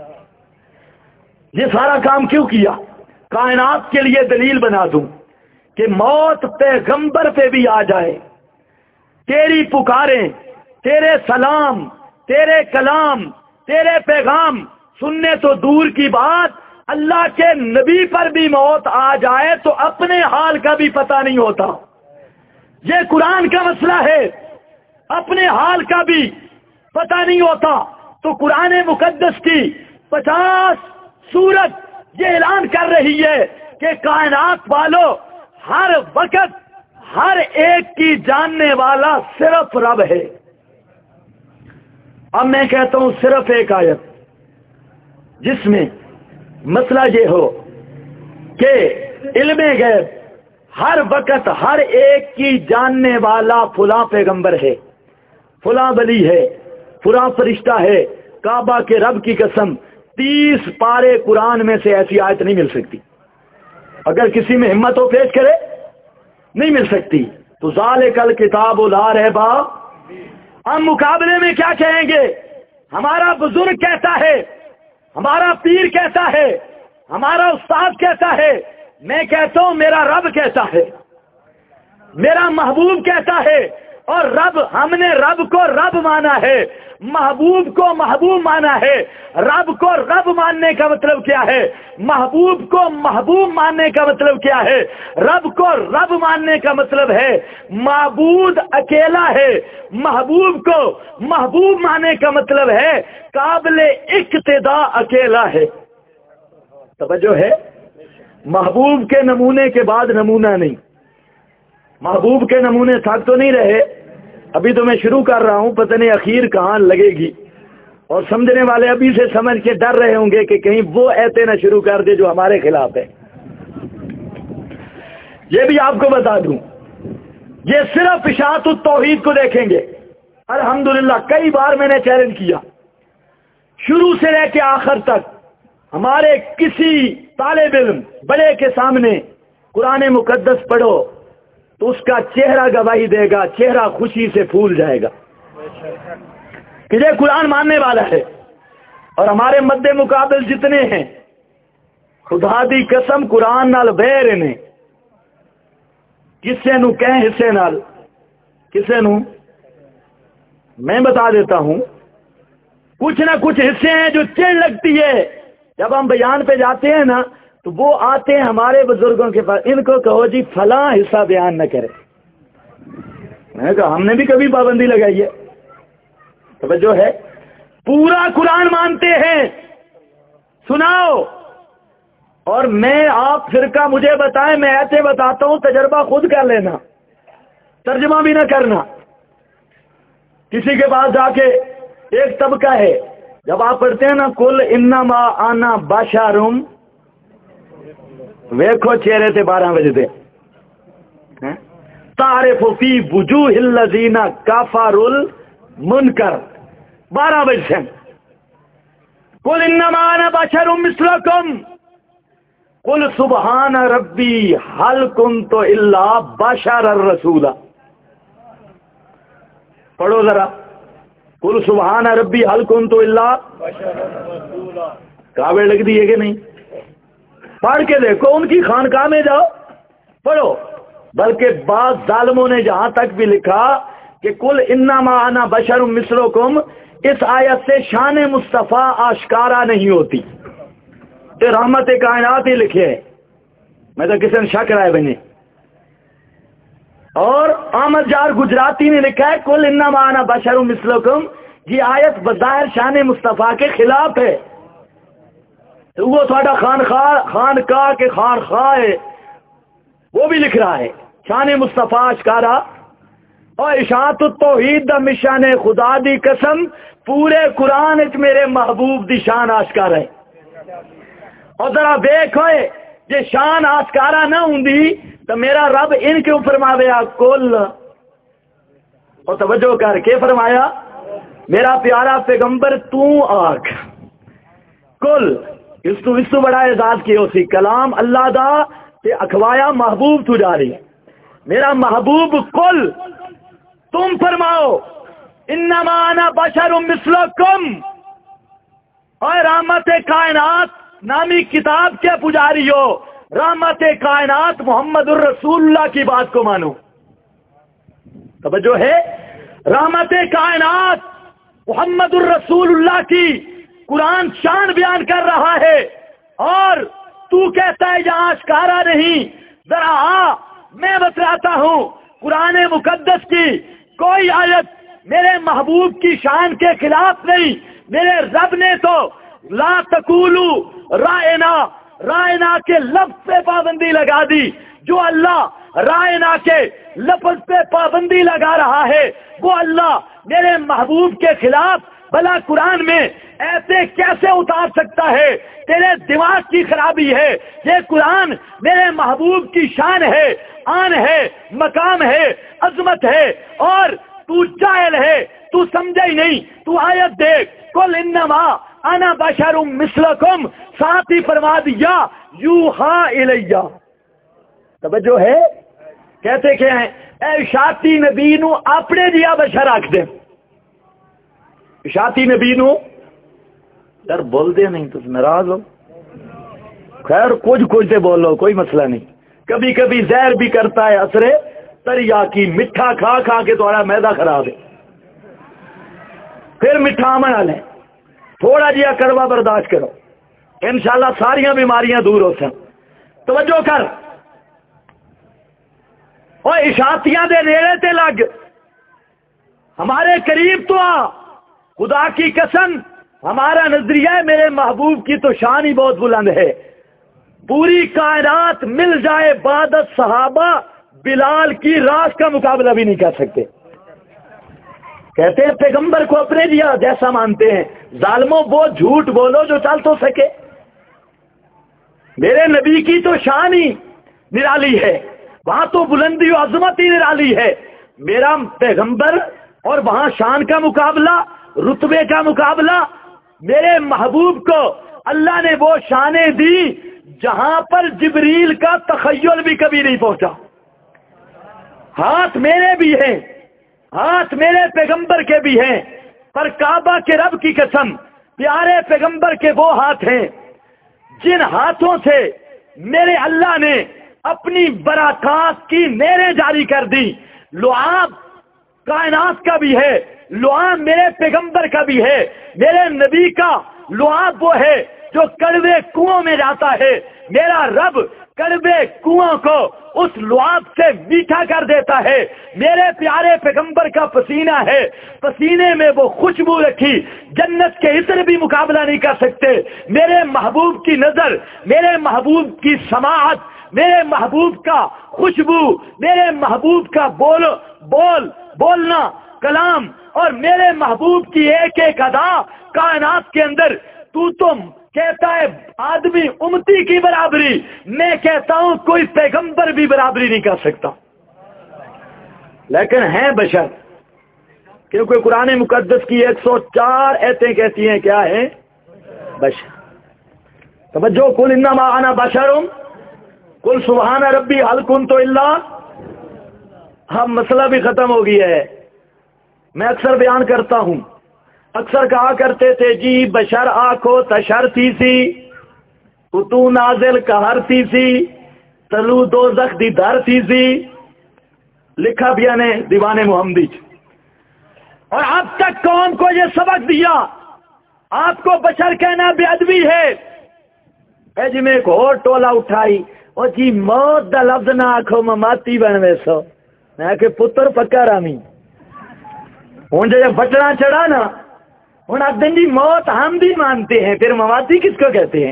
یہ سارا کام کیوں کیا؟ کائنات کے لیے دلیل بنا دوں کہ موت پیغمبر پہ بھی آ جائے، تیری پکاریں، تیرے سلام، تیرے کلام، تیرے پیغام سننے تو دور کی بات، اللہ کے نبی پر بھی موت آ جائے تو اپنے حال کا بھی پتہ نہیں ہوتا۔ یہ قرآن کا مسئلہ ہے، اپنے حال کا بھی پتہ نہیں ہوتا۔ تو قرآن مقدس کی 50 سورت یہ اعلان کر رہی ہے کہ کائنات والوں، ہر وقت ہر ایک کی جاننے والا صرف رب ہے۔ اب میں کہتا ہوں صرف ایک آیت جس میں مسئلہ یہ ہو کہ علم غیب ہر وقت ہر ایک کی جاننے والا فلاں پیغمبر ہے، فلاں ولی ہے، فلاں فرشتہ ہے، کعبہ کے رب کی قسم 30 پارے قرآن میں سے ایسی آیت نہیں مل سکتی. اگر کسی میں ہمت ہو پیش کرے, نہیں مل سکتی. تو ذالک الکتاب لا ریب. ہم مقابلے میں کیا کہیں گے؟ ہمارا بزرگ کہتا ہے, ہمارا پیر کہتا ہے, ہمارا استاد کہتا ہے. میں کہتا ہوں میرا رب کہتا ہے, میرا محبوب کہتا ہے. اور رب, ہم نے رب کو رب مانا ہے, محبوب کو محبوب مانا ہے. رب کو رب ماننے کا مطلب کیا ہے؟ محبوب کو محبوب ماننے کا مطلب کیا ہے؟ رب کو رب ماننے کا مطلب ہے معبود اکیلا ہے. محبوب کو محبوب ماننے کا مطلب ہے قابل اقتداء اکیلا ہے. توجہ ہے؟ محبوب کے نمونے کے بعد نمونہ نہیں. محبوب کے نمونے تھک تو نہیں رہے, ابھی تو میں شروع کر رہا ہوں, پتہ نہیں اخیر کہاں لگے گی. اور سمجھنے والے ابھی سے سمجھ کے ڈر رہے ہوں گے کہ کہیں وہ ایتے نہ شروع کر دے جو ہمارے خلاف ہے. یہ بھی آپ کو بتا دوں, یہ صرف اشاعت التوحید کو دیکھیں گے. الحمدللہ کئی بار میں نے چیلنج کیا, شروع سے لے کے آخر تک ہمارے کسی طالب علم بڑے کے سامنے قرآن مقدس پڑھو تو اس کا چہرہ گواہی دے گا, چہرہ خوشی سے پھول جائے گا کہ یہ قرآن ماننے والا ہے. اور ہمارے مد مقابل جتنے ہیں, خدا دی قسم قرآن نال بیر نے کسے نو کہیں حصے نال, کسے نو میں بتا دیتا ہوں, کچھ نہ کچھ حصے ہیں جو چڑ لگتی ہے. جب ہم بیان پہ جاتے ہیں نا تو وہ آتے ہیں ہمارے بزرگوں کے پاس, ان کو کہو جی فلاں حصہ بیان نہ کرے. میں نے کہا ہم نے بھی کبھی پابندی لگائی ہے. توجہ ہے؟ پورا قرآن مانتے ہیں, سناؤ. اور میں آپ فرقہ مجھے بتائیں, میں ایسے بتاتا ہوں, تجربہ خود کر لینا, ترجمہ بھی نہ کرنا. کسی کے پاس جا کے ایک طبقہ ہے, جب آپ پڑھتے ہیں نا کل انما انا بشرم, ویکھو چہرے تے 12 بجے دے تعرف فی وجوہ الذین کفروا المنکر, 12 بجے سے قل انما انا بشر مثلکم قل سبحان ربی هل کنت الا بشر الرسول. پڑھو ذرا, قل سبحان ربی هل کنت الا بشر الرسول. کعبے لگ دی ہے کہ نہیں؟ پڑھ کے دیکھو, ان کی خانقاہ میں جاؤ پڑھو. بلکہ بعض ظالموں نے جہاں تک بھی لکھا کہ کل انما انا بشر مثلکم, اس آیت سے شان مصطفیٰ آشکارا نہیں ہوتی. تو رحمت کائنات ہی لکھے ہے, میں تو کسی نے شک رہا ہے بنے. اور احمد جار گجراتی نے لکھا ہے کل انما انا بشر مثلکم, یہ آیت بظاہر شان مصطفیٰ کے خلاف ہے. تو وہ تھوڑا خانقاہ کے خانخواہ ہے, وہ بھی لکھ رہا ہے شان مصطفیٰ اشکارا. اور اشاعت التوحید دا مشن ہے, خدا دی قسم پورے قرآن وچ میرے محبوب دی شان اشکارا ہے. اور ذرا دیکھو یہ شان اشکارا نہ ہوندی تو میرا رب ان کیوں فرماویا کل. اور توجہ کر کے فرمایا میرا پیارا پیغمبر تو آکھ کل. اس تو بڑا اعزاز کی ہو سی کلام اللہ دا تے اخوایا محبوب تو جا رہی ہے. میرا محبوب کل تم فرماؤ انما انا بشر مثلکم. اور رحمت کائنات نامی کتاب کے پجاری ہو, رحمت کائنات محمد الرسول اللہ کی بات کو مانو. توجہ ہے؟ رحمت کائنات محمد الرسول اللہ کی قرآن شان بیان کر رہا ہے, اور تو کہتا ہے یہاں اشکارا نہیں. ذرا میں بتلاتا ہوں قرآن مقدس کی کوئی آیت میرے محبوب کی شان کے خلاف نہیں. میرے رب نے تو لا تقولو رائنا, رائنا کے لفظ پہ پابندی لگا دی. جو اللہ رائنا کے لفظ پہ پابندی لگا رہا ہے وہ اللہ میرے محبوب کے خلاف بھلا قرآن میں ایسے کیسے اتار سکتا ہے؟ تیرے دماغ کی خرابی ہے. یہ قرآن میرے محبوب کی شان ہے, آن ہے, مقام ہے, عظمت ہے, اور تو جاہل ہے, تو سمجھا ہی نہیں. تو آیت دیکھ قل انما انا بشر مثلکم، ساتھ ہی فرما دیا یوحا الیہ. توجہ ہے؟ کہتے کیا ہیں؟ اے شاتی نبی نو اپنے دیا بشر آکھ دے. شاتی نبی نو یار بول دے نہیں تو ناراض ہو. خیر کچھ سے بولو، کوئی مسئلہ نہیں. کبھی کبھی زہر بھی کرتا ہے اثر تریا کی، میٹھا کھا کھا کے تمہارا میدا خراب ہے. پھر میٹھا منع لیں، تھوڑا جیا کڑوا برداشت کرو، انشاءاللہ ساریاں بیماریاں دور ہو سن. توجہ کر، اور اشاعتیاں دے نیڑے تے لگ، ہمارے قریب تو آ. خدا کی قسم ہمارا نظریہ ہے میرے محبوب کی تو شان ہی بہت بلند ہے. پوری کائنات مل جائے بعد صحابہ بلال کی راز کا مقابلہ بھی نہیں کر سکتے. کہتے ہیں پیغمبر کو اپنے دیا جیسا مانتے ہیں. ظالموں وہ جھوٹ بولو جو چل تو سکے. میرے نبی کی تو شان ہی نرالی ہے، وہاں تو بلندی و عظمت ہی نرالی ہے. میرا پیغمبر اور وہاں شان کا مقابلہ، رتبے کا مقابلہ. میرے محبوب کو اللہ نے وہ شانیں دی جہاں پر جبریل کا تخیل بھی کبھی نہیں پہنچا. ہاتھ میرے بھی ہیں، ہاتھ میرے پیغمبر کے بھی ہیں، پر کعبہ کے رب کی قسم پیارے پیغمبر کے وہ ہاتھ ہیں جن ہاتھوں سے میرے اللہ نے اپنی برکات کی نہریں جاری کر دی. لعاب کائنات کا بھی ہے، لعاب میرے پیغمبر کا بھی ہے. میرے نبی کا لعاب وہ ہے جو کڑوے کنویں میں جاتا ہے. میرا رب کڑوے کنویں کو اس لعاب سے میٹھا کر دیتا ہے. میرے پیارے پیغمبر کا پسینہ ہے، پسینے میں وہ خوشبو رکھی، جنت کے عطر بھی مقابلہ نہیں کر سکتے. میرے محبوب کی نظر، میرے محبوب کی سماعت، میرے محبوب کا خوشبو، میرے محبوب کا بولنا کلام، اور میرے محبوب کی ایک ایک ادا کائنات کے اندر. تم کہتا ہے آدمی امتی کی برابری، میں کہتا ہوں کوئی پیغمبر بھی برابری نہیں کر سکتا. لیکن ہیں بشر، کیونکہ قرآن مقدس کی 104 ایتیں کہتی ہیں کیا ہیں؟ بشر. توجہ، قل انما انا بشر قل سبحان ربی هل كنت الا. ہم مسئلہ بھی ختم ہو گیا ہے. میں اکثر بیان کرتا ہوں، اکثر کہا کرتے تھے جی بشر آنکھو تشر تھی سی، اتو نازل کہر تھی سی، تلو دوزخ دی در تھی سی. لکھا بھی نے دیوان محمدی. اور اب تک قوم کو یہ سبق دیا آپ کو بشر کہنا بے ادبی ہے. اے جی میں ایک اور ٹولا اٹھائی، اور جی موت دا لفظ نہ آکھو مماتی بن ویسو. میں کہ پتر پکا رامی ہوں جب بٹنا چڑھا نا، ہوں آپ دن جی موت ہم بھی مانتے ہیں، پھر مواتی کس کو کہتے ہیں؟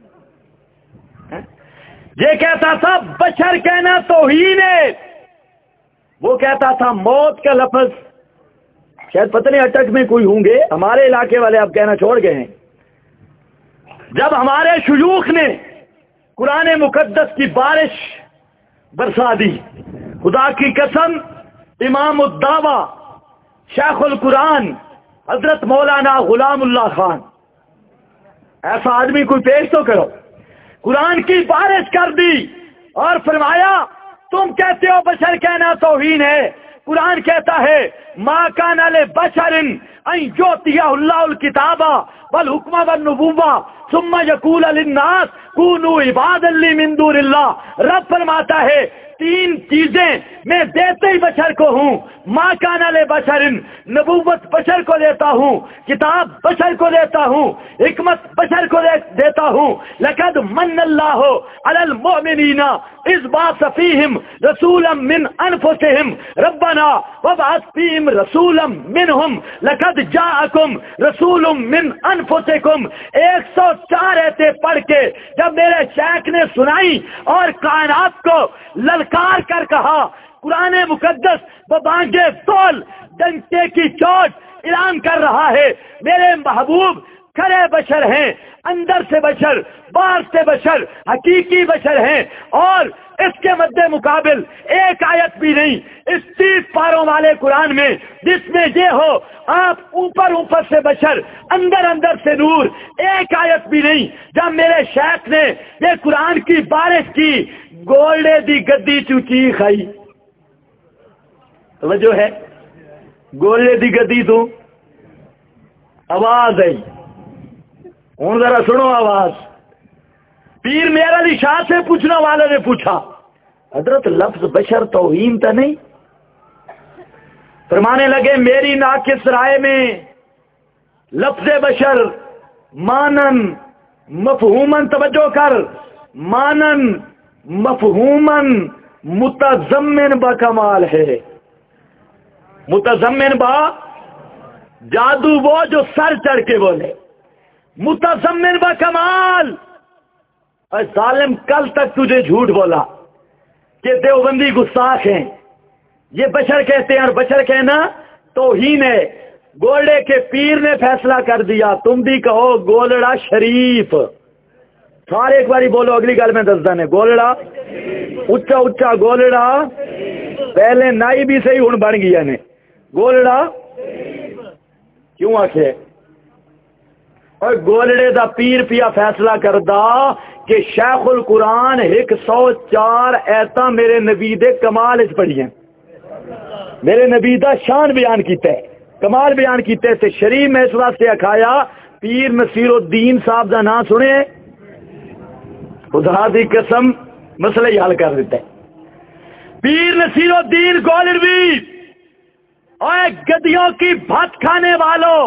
یہ کہتا تھا بشر کہنا توہین ہے. وہ کہتا تھا موت کا لفظ، شاید پتہ نہیں اٹک میں کوئی ہوں گے، ہمارے علاقے والے اب کہنا چھوڑ گئے ہیں. جب ہمارے شیوخ نے قرآن مقدس کی بارش برسا دی، خدا کی قسم امام الدعوہ شیخ القرآن حضرت مولانا غلام اللہ خان، ایسا آدمی کوئی پیش تو کرو، قرآن کی بارش کر دی اور فرمایا تم کہتے ہو بشر کہنا توہین ہے. قرآن کہتا ہے ما کان لبشر ان یؤتیہ اللہ الکتاب والحکم والنبوۃ ثم یقول للناس کونوا عبادا لی من دون اللہ. رب فرماتا ہے تین چیزیں میں دیتے ہی بشر کو ہوں. ما کان لبشر، نبوت بشر کو دیتا ہوں، کتاب بشر کو دیتا ہوں، حکمت بشر کو دیتا ہوں. لقد من اللہ علی المؤمنین اذ بعث فیہم رسولا من انفسہم ربنا وابعث فیہم رسولا منہم لقد جاءکم رسول من انفسکم. 104 ایتیں پڑھ کے جب میرے شیخ نے سنائی اور کائنات کو للکار کر کہا، قرآن مقدس ببانگے طول ڈنکے کی چوٹ اعلان کر رہا ہے میرے محبوب کھڑے بشر ہیں، اندر سے بشر، باہر سے بشر، حقیقی بشر ہیں، اور اس کے مد مقابل ایک آیت بھی نہیں اس 30 پاروں والے قرآن میں جس میں یہ ہو آپ اوپر سے بشر، اندر سے نور۔ ایک آیت بھی نہیں۔ جب میرے شیخ نے یہ قرآن کی بارش کی، گولڈے دی گدی چوچی کھائی، توجہ ہے، گولڈے دی گدی تو آواز آئی، ہوں ذرا سنو آواز۔ پیر میرا علی شاہ سے پوچھنا والے نے پوچھا، حضرت لفظ بشر توہین تو نہیں؟ فرمانے لگے میری ناقص رائے میں لفظ بشر مانن مفہومن، توجہ کر، مانن مفہومن متضمن با کمال ہے۔ متضمن با جادو وہ جو سر چڑھ کے بولے، متضمن با کمال۔ اور ظالم کل تک تجھے جھوٹ بولا کہ دیوبندی گستاخ ہیں، یہ بشر کہتے ہیں، اور بشر کہنا توہین ہے۔ گولڑے کے پیر نے فیصلہ کر دیا، تم بھی کہو گولڑا شریف۔ سارے ایک باری بولو، اگلی گل میں دس دن گولڑا اچا اچا، گولڑا پہلے نائی بھی صحیح ہوں بن گیا نے، گولڑا کیوں آخے؟ اور گولڑے دا پیر پیا فیصلہ کردا کہ شیخ القرآن 104 ایتاں میرے نبی دے کمال اس پڑھی ہیں، میرے نبی دا شان بیان کیتا ہے، کمال بیان کیتے تے شریف میں اس واسطے اکھایا پیر نصیر الدین صاحب دا نام سنے، خدا دی قسم مسئلہ ہی حل کر دیتا ہے۔ پیر نصیر الدین گولڑوی، اور گدیوں کی بھت کھانے والوں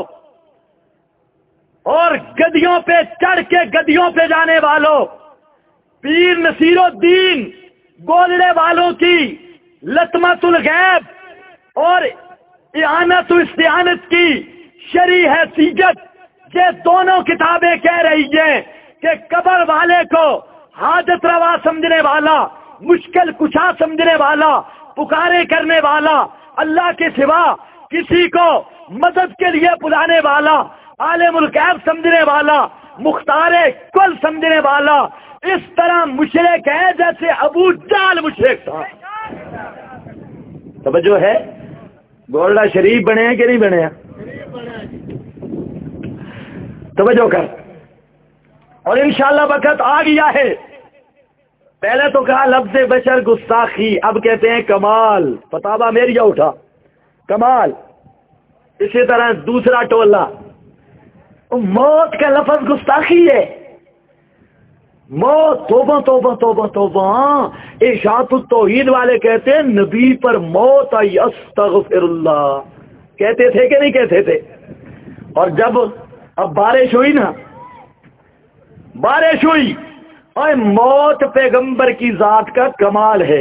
اور گدیوں پہ چڑھ کے گدیوں پہ جانے والوں، پیر نصیر الدین گولڑے والوں کی لطمت الغیب اور اعانت و استعانت کی شرعی حیثیت، یہ دونوں کتابیں کہہ رہی ہیں کہ قبر والے کو حاجت روا سمجھنے والا، مشکل کشا سمجھنے والا، پکارے کرنے والا، اللہ کے سوا کسی کو مدد کے لیے بلانے والا، عالم الغیب سمجھنے والا، مختار کل سمجھنے والا، اس طرح مشرک ہے جیسے ابو جہل مشرک تھا۔ توجہ ہے؟ گولڈا شریف بنے ہیں کہ نہیں بنے ہیں؟ توجہ کر، اور انشاءاللہ وقت آ گیا ہے۔ پہلے تو کہا لفظ بشر گستاخی، اب کہتے ہیں کمال، فتاوا میریا اٹھا کمال۔ اسی طرح دوسرا ٹولہ، موت کا لفظ گستاخی ہے، موت، توبہ توبہ توبہ توبہ۔ اشاعت التوحید والے کہتے ہیں نبی پر موت آئی، استغفر اللہ، کہتے تھے کہ نہیں کہتے تھے؟ اور جب اب بارش ہوئی نا، بارش ہوئی، اور موت پیغمبر کی ذات کا کمال ہے۔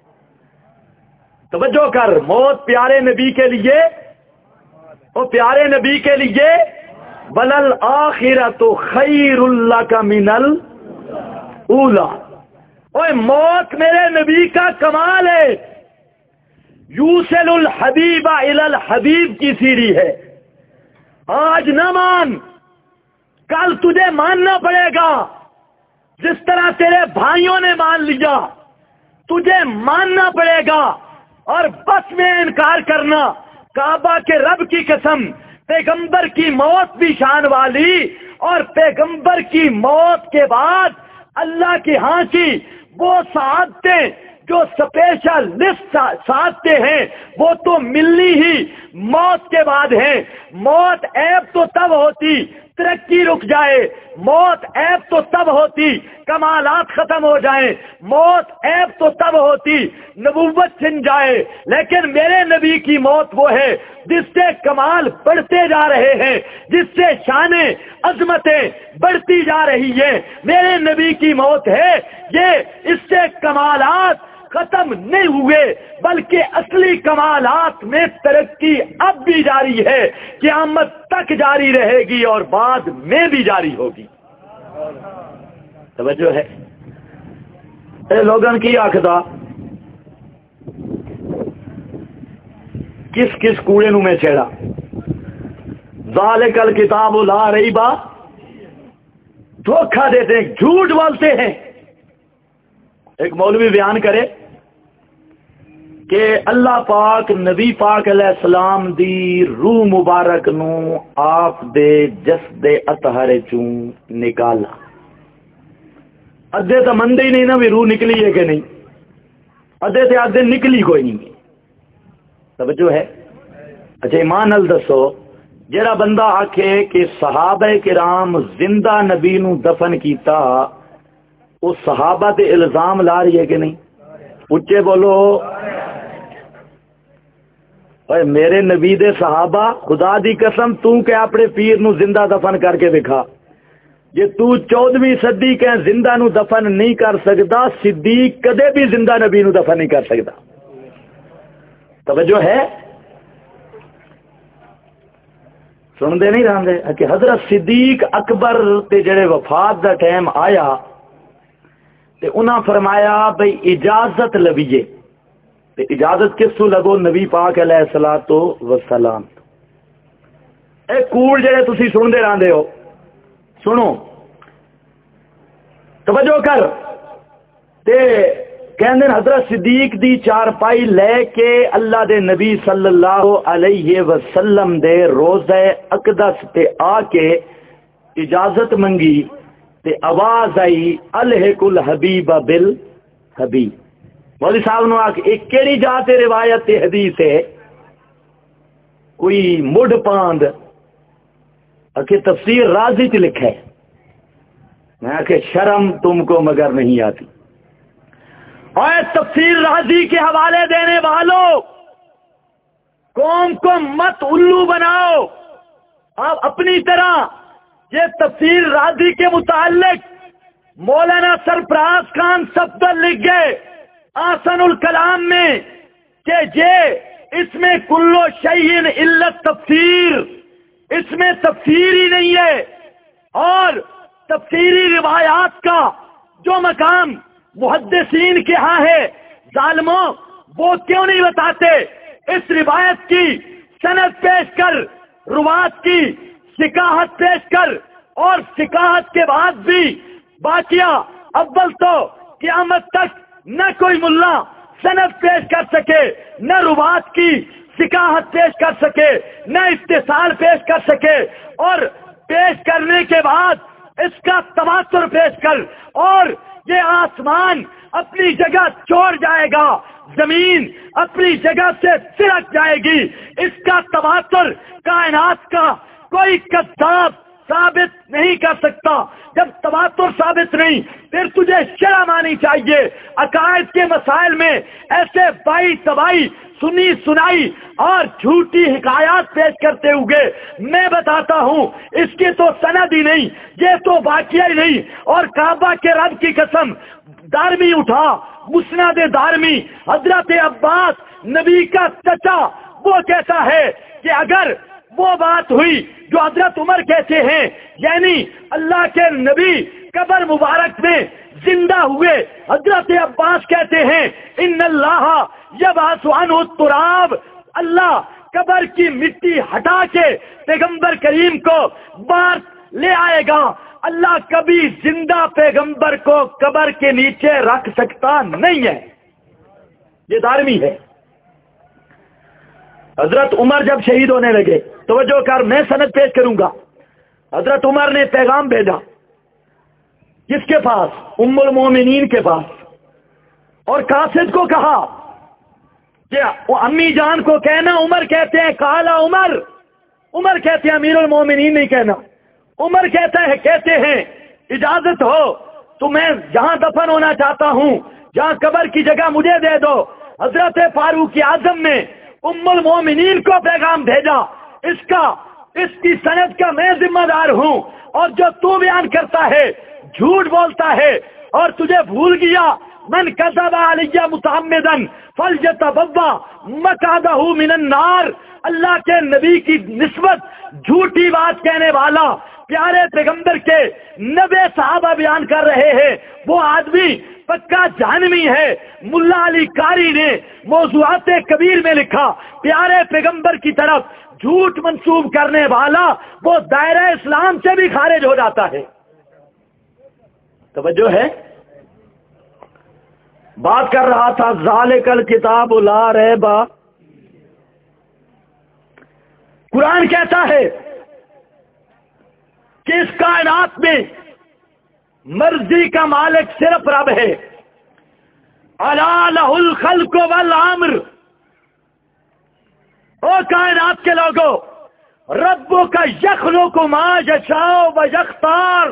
توجہ کر، موت پیارے نبی کے لیے، اور پیارے نبی کے لیے بلل آخرت خیر لک من الاولی، اور موت میرے نبی کا کمال ہے۔ یوصل الحبیب الی الحبیب کی سیری ہے۔ آج نہ مان، کل تجھے ماننا پڑے گا، جس طرح تیرے بھائیوں نے مان لیا تجھے ماننا پڑے گا، اور بس میں انکار کرنا۔ کعبہ کے رب کی قسم، پیغمبر کی موت بھی شان والی، اور پیغمبر کی موت کے بعد اللہ کی ہاں کی وہ سعادتیں جو اسپیشل لسٹ سعادتیں ہیں وہ تو ملنی ہی موت کے بعد ہیں۔ موت عیب تو تب ہوتی ترقی رک جائے، موت عیب تو تب ہوتی کمالات ختم ہو جائیں، موت عیب تو تب ہوتی نبوت چھن جائے، لیکن میرے نبی کی موت وہ ہے جس سے کمال بڑھتے جا رہے ہیں، جس سے شانیں عظمتیں بڑھتی جا رہی ہیں۔ میرے نبی کی موت ہے یہ، اس سے کمالات ختم نہیں ہوئے بلکہ اصلی کمالات میں ترقی اب بھی جاری ہے، قیامت تک جاری رہے گی اور بعد میں بھی جاری ہوگی۔ توجہ ہے؟ اے لوگن کی آخدا کس کس کوڑے نو میں چھیڑا، ذالک الکتاب لا ریبا دھوکہ دیتے ہیں، جھوٹ بولتے ہیں۔ ایک مولوی بیان کرے کہ اللہ پاک نبی پاک علیہ السلام دی روح مبارک نو آپ دے جسد اطہر چوں نکالا۔ ادھے تو مندے ہی نہیں نا بھی روح نکلی ہے کہ نہیں، ادھے تے آدھے نکلی کوئی نہیں ہے۔ توجہ ہے؟ اچھا ایمان نال دسو، جڑا بندہ آکھے کہ صحابہ کرام زندہ نبی نو دفن کیتا، وہ صحابہ تے الزام لا رہی ہے کہ نہیں؟ اچھے بولو۔ اے میرے نبی دے صحابہ، خدا دی قسم تو کہ اپنے پیر نو زندہ دفن کر کے دکھا۔ جے تو 14ویں صدی کے زندہ نو دفن نہیں کر سکتا، صدیق کدے بھی زندہ نبی نو دفن نہیں کر سکتا۔ توجہ ہے؟ سن دے نہیں رہندے کہ حضرت صدیق اکبر تے جڑے وفات دا ٹائم آیا تے انہاں فرمایا بھئی اجازت لبیے، تے اجازت کس تو لگو؟ نبی پاک علیہ الصلوۃ والسلام۔ اے کوڑ جڑے تسی سن دے رہندے ہو، سنو توجہ کر۔ تے کہندے حضرت صدیق دی چارپائی لے کے اللہ دے نبی صلی اللہ علیہ وسلم دے روضہ اقدس تے آ کے اجازت منگی تے آواز آئی الحق الحبیب بالحبیب۔ مولوی صاحب نو آکھ ایک کیڑی جات روایت تے حدیث ہے؟ کوئی مڈ پاند کہ تفسیر رازی چ لکھا ہے۔ میں کہ شرم تم کو مگر نہیں آتی۔ اور تفسیر رازی کے حوالے دینے والوں، قوم کو مت الو بناؤ۔ آپ اپنی طرح یہ تفسیر رازی کے متعلق مولانا سرفراز خان صفدر لکھ گئے آسن الکلام میں کہ یہ اس میں کلو شیء الا تفسیر، اس میں تفسیر ہی نہیں ہے۔ اور تفسیری روایات کا جو مقام محدثین کے ہاں ہے، ظالموں وہ کیوں نہیں بتاتے؟ اس روایت کی سند پیش کر، روات کی سکاہت پیش کر، اور سکاہت کے بعد بھی باقیہ اول تو قیامت تک نہ کوئی ملا سند پیش کر سکے، نہ روات کی سکاہت پیش کر سکے، نہ اتصال پیش کر سکے، اور پیش کرنے کے بعد اس کا تواتر پیش کر، اور یہ آسمان اپنی جگہ چھوڑ جائے گا، زمین اپنی جگہ سے سرک جائے گی۔ اس کا تواتر کائنات کا کوئی کذاب ثابت نہیں کر سکتا۔ جب تواتر ثابت نہیں، پھر تجھے شرم آنی چاہیے۔ عقائد کے مسائل میں ایسے بائی تبائی سنی سنائی اور جھوٹی حکایات پیش کرتے ہوئے میں بتاتا ہوں اس کی تو سند ہی نہیں، یہ تو واقعہ ہی نہیں۔ اور کعبہ کے رب کی قسم، دارمی اٹھا، مسند دارمی، حضرت عباس نبی کا چچا، وہ کہتا ہے کہ اگر وہ بات ہوئی جو حضرت عمر کہتے ہیں، یعنی اللہ کے نبی قبر مبارک میں زندہ ہوئے، حضرت عباس کہتے ہیں ان اللہ یبعث عنہ التراب، اللہ قبر کی مٹی ہٹا کے پیغمبر کریم کو باہر لے آئے گا۔ اللہ کبھی زندہ پیغمبر کو قبر کے نیچے رکھ سکتا نہیں ہے، یہ دارمی ہے۔ حضرت عمر جب شہید ہونے لگے، توجہ کر، میں سند پیش کروں گا، حضرت عمر نے پیغام بھیجا کس کے پاس؟ ام المومنین کے پاس، اور قاصد کو کہا کہ امی جان کو کہنا عمر کہتے ہیں کالا عمر، عمر کہتے ہیں امیر المومنین نہیں کہنا، عمر کہتے ہیں اجازت ہو تو میں جہاں دفن ہونا چاہتا ہوں، جہاں قبر کی جگہ مجھے دے دو۔ حضرت فاروق اعظم نے ام المومنین کو پیغام بھیجا، اس کی سند کا میں ذمہ دار ہوں، اور جو تو بیان کرتا ہے جھوٹ بولتا ہے اور تجھے بھول گیا، من کذب علی متعمدا فلیتبوا مقعدہ من النار، اللہ کے نبی کی نسبت جھوٹی بات کہنے والا پیارے پیغمبر کے 90 صحابہ بیان کر رہے ہیں، وہ آدمی پکا جہنمی ہے۔ ملا علی قاری نے موضوعات کبیر میں لکھا، پیارے پیغمبر کی طرف جھوٹ منسوب کرنے والا وہ دائرہ اسلام سے بھی خارج ہو جاتا ہے۔ توجہ ہے؟ بات کر رہا تھا ذالک الکتاب لا ریب، قرآن کہتا ہے کہ اس کائنات میں مرضی کا مالک صرف رب ہے. الا لہ الخلق والامر، او کائنات کے لوگوں، ربک یخلق ما یشاء ویختار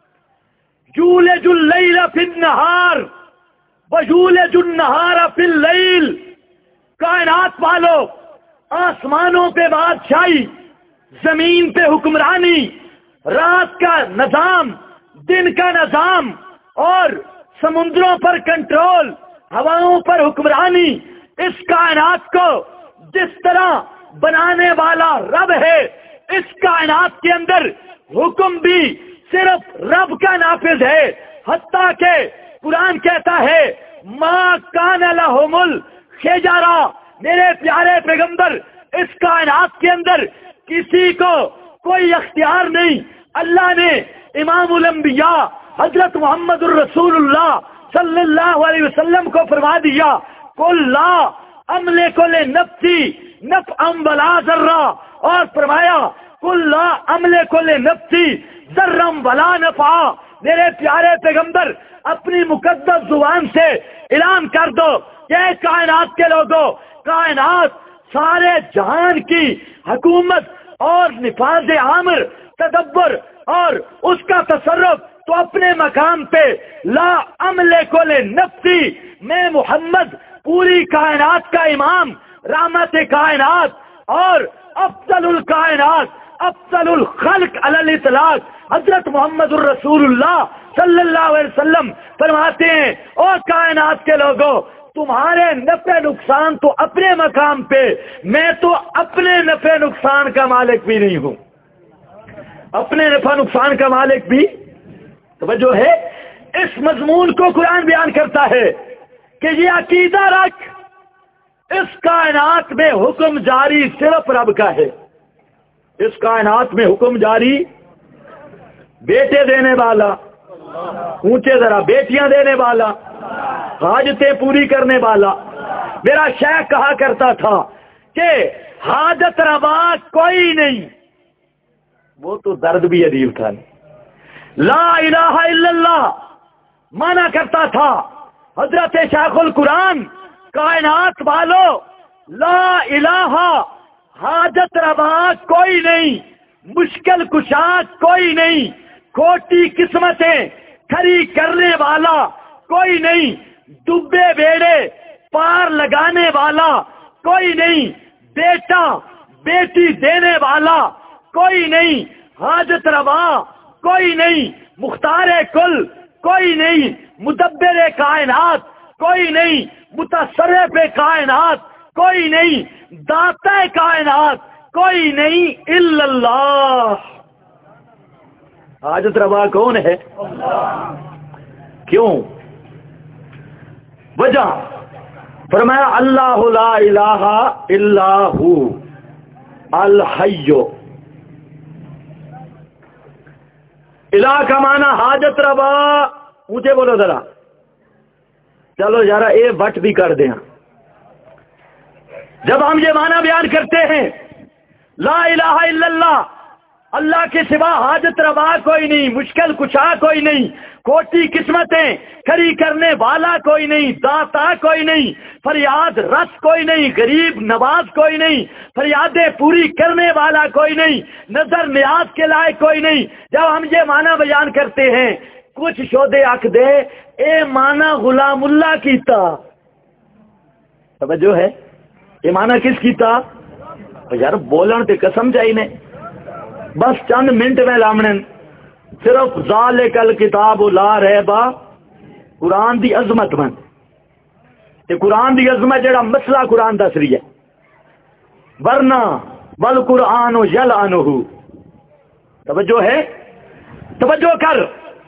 یولج اللیل فی النہار ویولج النہار فی اللیل. کائنات والو، آسمانوں پہ بادشاہی، زمین پہ حکمرانی، رات کا نظام، دن کا نظام، اور سمندروں پر کنٹرول، ہواؤں پر حکمرانی، اس کائنات کو جس طرح بنانے والا رب ہے، اس کائنات کے اندر حکم بھی صرف رب کا نافذ ہے. حتیٰ کہ قرآن کہتا ہے ما کان لہم الخیارہ، میرے پیارے پیغمبر، اس کائنات کے اندر کسی کو کوئی اختیار نہیں. اللہ نے امام الانبیاء حضرت محمد الرسول اللہ صلی اللہ علیہ وسلم کو فرما دیا قل لا املک لنفسی نفعا ولا ضرا، اور فرمایا قل لا املک لنفسی ضرا ولا نفعا. میرے پیارے پیغمبر، اپنی مقدس زبان سے اعلان کر دو کہ کائنات کے لوگوں، کائنات سارے جہان کی حکومت اور نفاذ امر، تدبر اور اس کا تصرف تو اپنے مقام پہ لا املک لنفسی، میں محمد پوری کائنات کا امام، رحمت کائنات اور افضل الکائنات، افضل الخلق علی الاطلاق حضرت محمد الرسول اللہ صلی اللہ علیہ وسلم فرماتے ہیں اور کائنات کے لوگوں، تمہارے نفع نقصان تو اپنے مقام پہ، میں تو اپنے نفع نقصان کا مالک بھی نہیں ہوں. اپنے نفع نقصان کا مالک بھی. توجہ ہے؟ اس مضمون کو قرآن بیان کرتا ہے کہ یہ عقیدہ رکھ، اس کائنات میں حکم جاری صرف رب کا ہے. اس کائنات میں حکم جاری بیٹے دینے والا، اونچے ذرا، بیٹیاں دینے والا، حاجتیں پوری کرنے والا. میرا شیخ کہا کرتا تھا کہ حاجت روا کوئی نہیں. وہ تو درد بھی عجیب تھا. لا الہ الا اللہ مانا کرتا تھا حضرت شیخ القرآن، کائنات والو، لا الہ، حاجت روا کوئی نہیں، مشکل کشا کوئی نہیں، کھوٹی قسمتیں کھری کرنے والا کوئی نہیں، ڈبے بیڑے پار لگانے والا کوئی نہیں، بیٹا بیٹی دینے والا کوئی نہیں، حاجت روا کوئی نہیں، مختار کل کوئی نہیں، مدبر کائنات کوئی نہیں، متصرف کائنات کوئی نہیں، داتا کائنات کوئی نہیں الا اللہ. حاجت روا کون ہے؟ کیوں؟ وجہ فرمایا اللہ لا الہ الا ہو الحی. الہ کا معنی حاجت روا، اونچے بولو ذرا. چلو ذرا اے وٹ بھی کر دیں. جب ہم یہ معنی بیان کرتے ہیں لا الہ الا اللہ، اللہ کے سوا حاجت روا کوئی نہیں، مشکل کشا کوئی نہیں، کھوٹی قسمتیں کھری کرنے والا کوئی نہیں، داتا کوئی نہیں، فریاد رس کوئی نہیں، غریب نواز کوئی نہیں، فریادیں پوری کرنے والا کوئی نہیں، نظر نیاز کے لائق کوئی نہیں. جب ہم یہ معنی بیان کرتے ہیں، کچھ شودے اک دے اے معنی غلام اللہ کیتا. توجہ ہے؟ یہ معنی کس کیتا؟ یار بولن تے قسم چاہیے، بس چند منٹ میں لامنے صرف ذالک الکتاب لا ریب، قرآن دی عظمت من تے قرآن دی عظمت جڑا مسئلہ قرآن دس رہی ہے. ورنہ والقرآن یلعنہ. توجہ ہے؟ توجہ کر،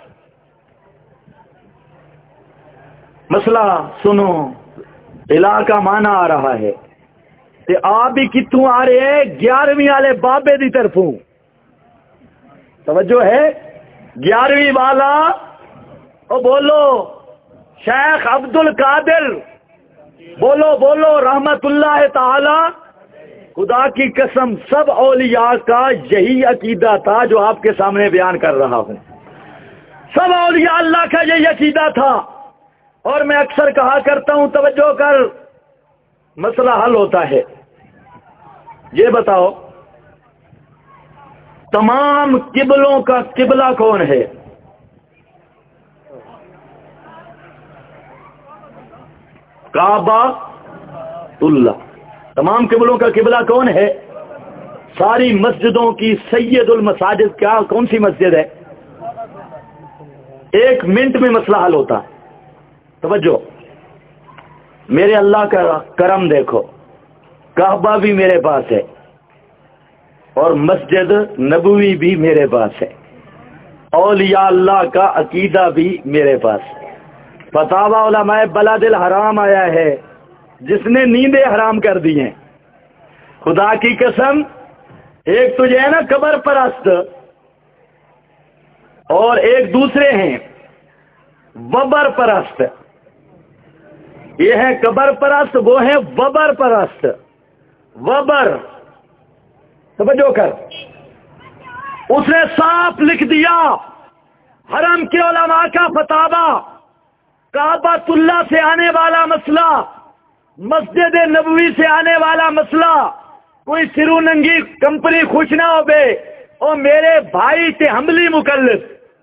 مسئلہ سنو. الہ کا معنی آ رہا ہے تے آپ بھی کتوں آ رہے ہیں؟ 11ویں والے بابے دی طرفوں. توجہ ہے؟ 11ویں والا او بولو شیخ عبد القادر، بولو بولو رحمت اللہ تعالی. خدا کی قسم سب اولیاء کا یہی عقیدہ تھا جو آپ کے سامنے بیان کر رہا ہوں. سب اولیاء اللہ کا یہی عقیدہ تھا. اور میں اکثر کہا کرتا ہوں، توجہ کر، مسئلہ حل ہوتا ہے. یہ بتاؤ تمام قبلوں کا قبلہ کون ہے؟ کعبہ اللہ. تمام قبلوں کا قبلہ کون ہے؟ ساری مسجدوں کی سید المساجد کیا کون سی مسجد ہے؟ ایک منٹ میں مسئلہ حل ہوتا ہے. توجہ، میرے اللہ کا کرم دیکھو، کعبہ بھی میرے پاس ہے اور مسجد نبوی بھی میرے پاس ہے، اولیاء اللہ کا عقیدہ بھی میرے پاس ہے. فتاوی علماء بلد الحرام آیا ہے جس نے نیندیں حرام کر دی ہیں. خدا کی قسم، ایک تو یہ ہے نا قبر پرست، اور ایک دوسرے ہیں وبر پرست. یہ ہے قبر پرست، وہ ہے وبر پرست. وبر، توجہ کر، اس نے صاف لکھ دیا حرم کے علماء کا فتاوی، کعبۃ اللہ سے آنے والا مسئلہ، مسجد نبوی سے آنے والا مسئلہ، کوئی سرو ننگی کمپنی خوش نہ ہو بے. اور میرے بھائی تے حملی مقلد،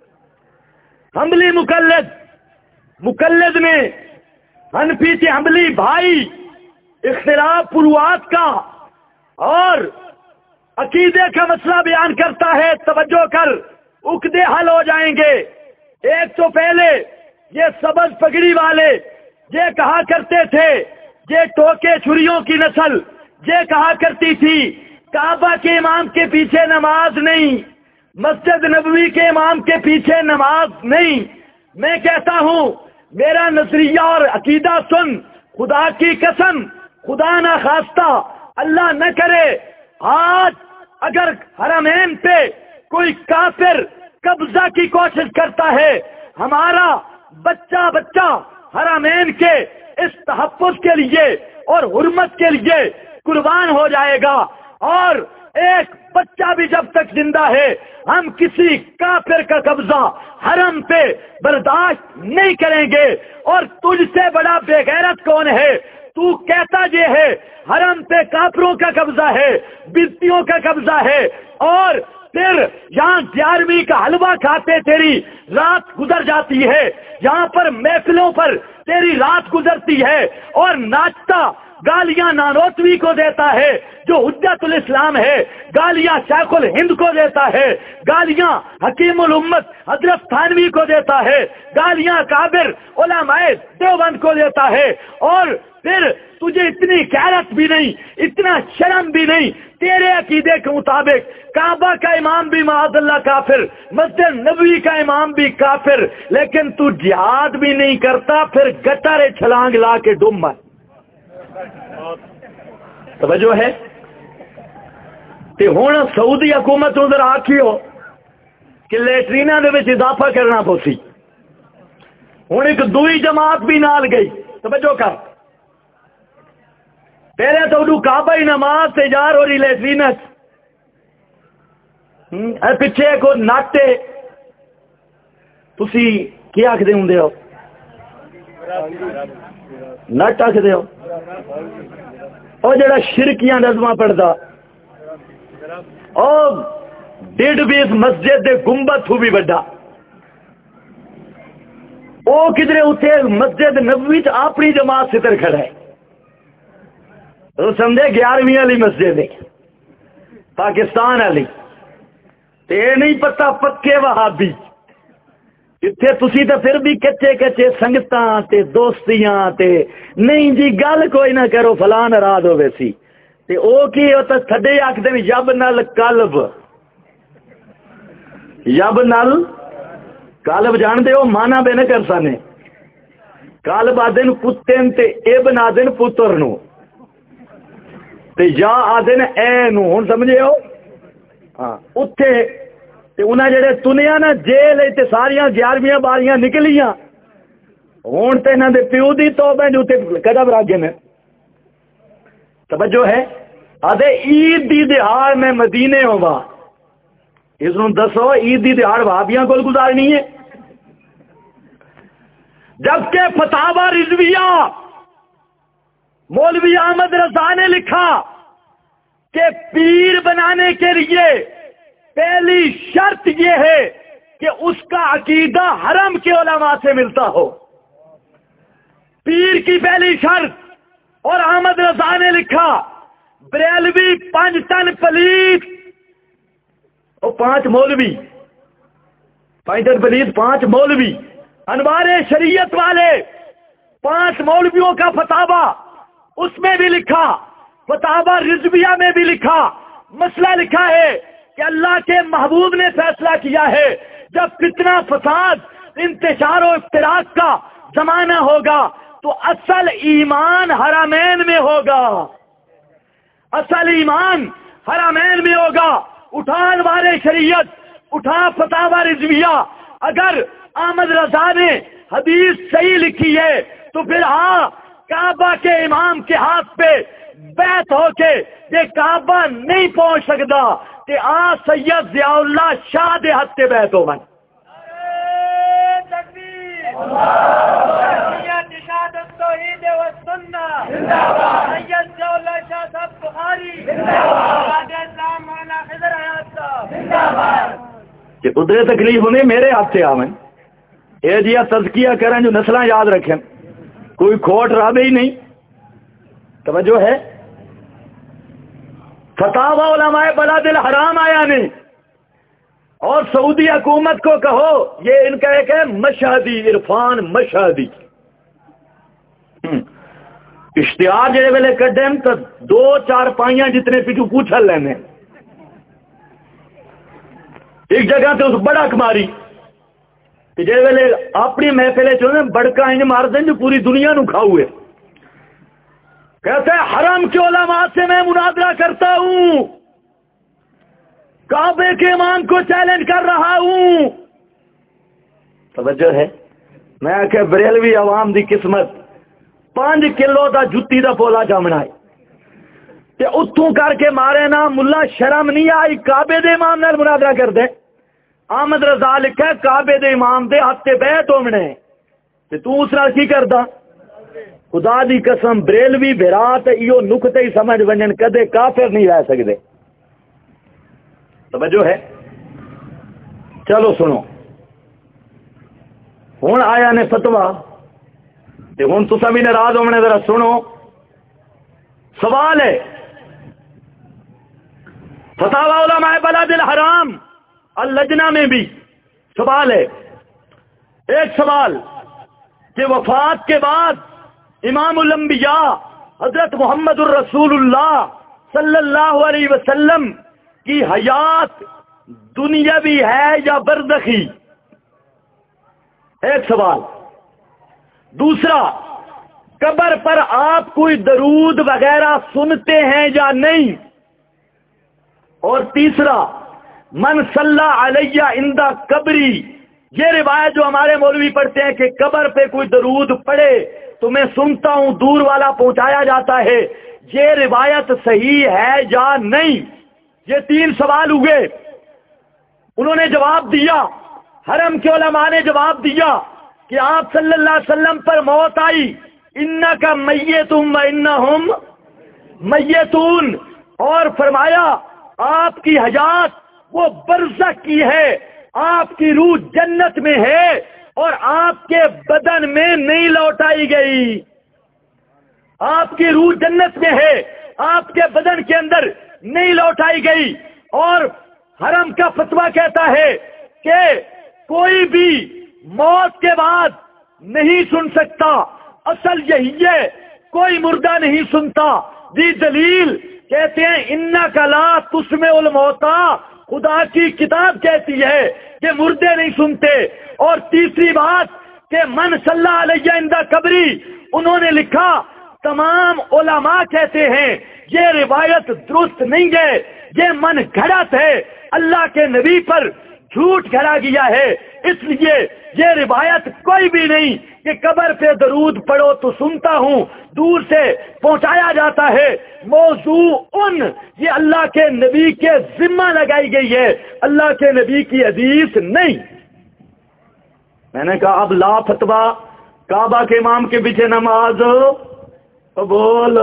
حملی مقلد، مقلد میں حنفی تے حملی بھائی اختلاف فروعات کا اور عقیدے کا مسئلہ بیان کرتا ہے. توجہ کر، عقدے حل ہو جائیں گے. ایک تو پہلے یہ سبز پگڑی والے یہ کہا کرتے تھے، یہ ٹوکے چھریوں کی نسل یہ کہا کرتی تھی کعبہ کے امام کے پیچھے نماز نہیں، مسجد نبوی کے امام کے پیچھے نماز نہیں. میں کہتا ہوں میرا نظریہ اور عقیدہ سن، خدا کی قسم، خدا نہ خواستہ اللہ نہ کرے آج اگر حرمین پہ کوئی کافر قبضہ کی کوشش کرتا ہے، ہمارا بچہ بچہ حرمین کے اس تحفظ کے لیے اور حرمت کے لیے قربان ہو جائے گا. اور ایک بچہ بھی جب تک زندہ ہے ہم کسی کافر کا قبضہ حرم پہ برداشت نہیں کریں گے. اور تجھ سے بڑا بے غیرت کون ہے؟ تو کہتا یہ ہے حرم پہ کافروں کا قبضہ ہے، بستیوں کا قبضہ ہے، اور پھر یہاں 11ویں کا حلوہ کھاتے تیری رات گزر جاتی ہے، یہاں پر محفلوں پر تیری رات گزرتی ہے، اور ناچتا گالیاں نانوتوی کو دیتا ہے جو حجت الاسلام ہے، گالیاں شیخ الہند کو دیتا ہے، گالیاں حکیم الامت حضرت تھانوی کو دیتا ہے، گالیاں کابر علماء دیوبند کو دیتا ہے. اور پھر تجھے اتنی غیرت بھی نہیں، اتنا شرم بھی نہیں. تیرے عقیدے کے مطابق کعبہ کا امام بھی معاذ اللہ کافر، مسجد نبوی کا امام بھی کافر، لیکن تو جہاد بھی نہیں کرتا، پھر گٹارے چھلانگ لا کے ڈوب مر. توجہ ہے؟ تے ہن سعودی حکومت ادھر آکھیو کہ لیٹریناں دے وچ اضافہ کرنا پوسی. ہن ایک دوئی جماعت بھی نال گئی. توجہ کر، پہلے تو اڈو کعبہ ہی نماز سے جار ہو رہی لیٹرینت پیچھے کو ناٹے تسی کی آکھدے ہوندے ہو؟ نٹ آکھدے ہو؟ اور جڑا شرکیاں نظمہ پڑھدا اور 1.5 مسجد دے گنبد تو بھی بڑا، او کدھرے اتنے مسجد نبوی چ اپنی جماعت ستر کھڑا ہے. تو سمجھے 11ویں والی مسجد ہے پاکستان والی، تے نہیں پتہ پکے وہابی. اتنے تسی تو پھر بھی کچے کچے سنگتاں تے دوستیاں تے نہیں جی گل کوئی نہ کرو فلاں ناراض ہوے سی تے او کی او تے تھڈے آکھدے نے یب نل قلب، یب نل قلب جان دے او مانا بے نہ کر سانے. قلب آدن کتن تے ابن آدن پتر نو تے یا آدن اے نو. ہن سمجھے ہو؟ ہاں، اتھے انہیں جڑے تنیا نا جیل تے ساریاں 11ویں 12 نکلیاں ہوں تو انہوں دے پیو دی توبہ جو قدم رکھ گئے. توجہ ہے آدھے عید دی دہاڑ میں مدینے ہوا. اس نو دسو عید دی دہاڑ وہابیاں کو گزارنی ہے؟ جبکہ فتاوی رضویہ مولوی احمد رضا نے لکھا کہ پیر بنانے کے لیے پہلی شرط یہ ہے کہ اس کا عقیدہ حرم کے علماء سے ملتا ہو. پیر کی پہلی شرط. اور احمد رضا نے لکھا بریلوی 5 ٹن پلیت اور 5 مولوی 5 ٹن پلیت 5 مولوی انوار شریعت والے 5 مولویوں کا فتاوی اس میں بھی لکھا. فتاوی رضویہ میں بھی لکھا. مسئلہ لکھا ہے کہ اللہ کے محبوب نے فیصلہ کیا ہے جب فتنہ فساد انتشار و افتراق کا زمانہ ہوگا تو اصل ایمان حرمین میں ہوگا. اصل ایمان حرمین میں ہوگا. اٹھا انوار شریعت، اٹھا فتاوی رضویہ. اگر احمد رضا نے حدیث صحیح لکھی ہے تو پھر کعبہ کے امام کے ہاتھ پہ بیعت ہو کے یہ کعبہ نہیں پہنچ سکتا کہ سید ضیاء اللہ شاہ دے ہاتھ سے بیعت ہو من. کہ ادھر تکلیف ہونے میرے ہاتھ سے آویں اے جیا تزکیہ کریں جو نسلیں یاد رکھیں کوئی کھوٹ رابے ہی نہیں. توجہ ہے. فتاوی علماء بلاد الحرام آیا نہیں. اور سعودی حکومت کو کہو یہ ان کا ایک ہے مشہدی عرفان مشہدی اشتہار جڑے ویلے کڈیں تو 2-4 پائیاں جتنے پیچھو پوچھل لینے. ایک جگہ تے اس بڑا کماری جے ویلے اپنی محفلے چلے بڑکا انج مار دیں جو پوری دنیا نو کھاؤ ہے. کہتے ہیں حرم کے علماء سے میں مناظرہ کرتا ہوں، کعبے کے امام کو چیلنج کر رہا ہوں. توجہ ہے. میں کہ بریلوی عوام دی قسمت 5 کلو دا جتی دا پولا جامنا ہے تے اتوں کر کے مارے نا ملا شرم نہیں آئی کعبے دے امام نال مناظرہ کر دے. احمد رضا لکھا کعبے دے امام دے ہاتھ تے بیعت ہونے تے تو اس نال کی کردا. خدا دی قسم بریلوی بھرات ایو نکتے ہی سمجھ ونجن کدے کافر نہیں رہ سکدے. توجہ ہے. چلو سنو ہن آیا نے فتوا تے ہن تساں بھی ناراض ہونے ذرا سنو. سوال ہے فتاوی علماء بلاد الحرام اللجنہ میں بھی سوال ہے. ایک سوال کہ وفات کے بعد امام الانبیاء حضرت محمد الرسول اللہ صلی اللہ علیہ وسلم کی حیات دنیاوی ہے یا برزخی؟ ایک سوال. دوسرا قبر پر آپ کوئی درود وغیرہ سنتے ہیں یا نہیں؟ اور تیسرا من صلی علیہ عند قبری، یہ روایت جو ہمارے مولوی پڑھتے ہیں کہ قبر پہ کوئی درود پڑھے تو میں سنتا ہوں دور والا پہنچایا جاتا ہے، یہ روایت صحیح ہے یا نہیں؟ یہ 3 سوال ہوئے. انہوں نے جواب دیا، حرم کے علماء نے جواب دیا کہ آپ صلی اللہ علیہ وسلم پر موت آئی، انکا میتم و انہم میتون، اور فرمایا آپ کی حیات وہ برزخ کی ہے، آپ کی روح جنت میں ہے اور آپ کے بدن میں نہیں لوٹائی گئی. آپ کی روح جنت میں ہے، آپ کے بدن کے اندر نہیں لوٹائی گئی. اور حرم کا فتویٰ کہتا ہے کہ کوئی بھی موت کے بعد نہیں سن سکتا. اصل یہی ہے کوئی مردہ نہیں سنتا. دی دلیل کہتے ہیں انکا لا تسمع الموتى، خدا کی کتاب کہتی ہے کہ مردے نہیں سنتے. اور تیسری بات کہ من صلی علیہ عند قبری، انہوں نے لکھا تمام علماء کہتے ہیں یہ روایت درست نہیں ہے، یہ من گھڑت ہے، اللہ کے نبی پر جھوٹ کھڑا کیا ہے، اس لیے یہ روایت کوئی بھی نہیں کہ قبر پہ درود پڑھو تو سنتا ہوں، دور سے پہنچایا جاتا ہے۔ موضوع یہ اللہ کے نبی کے ذمہ لگائی گئی ہے، اللہ کے نبی کی حدیث نہیں۔ میں نے کہا اب لا فتویٰ کعبہ کے امام کے پیچھے نماز قبول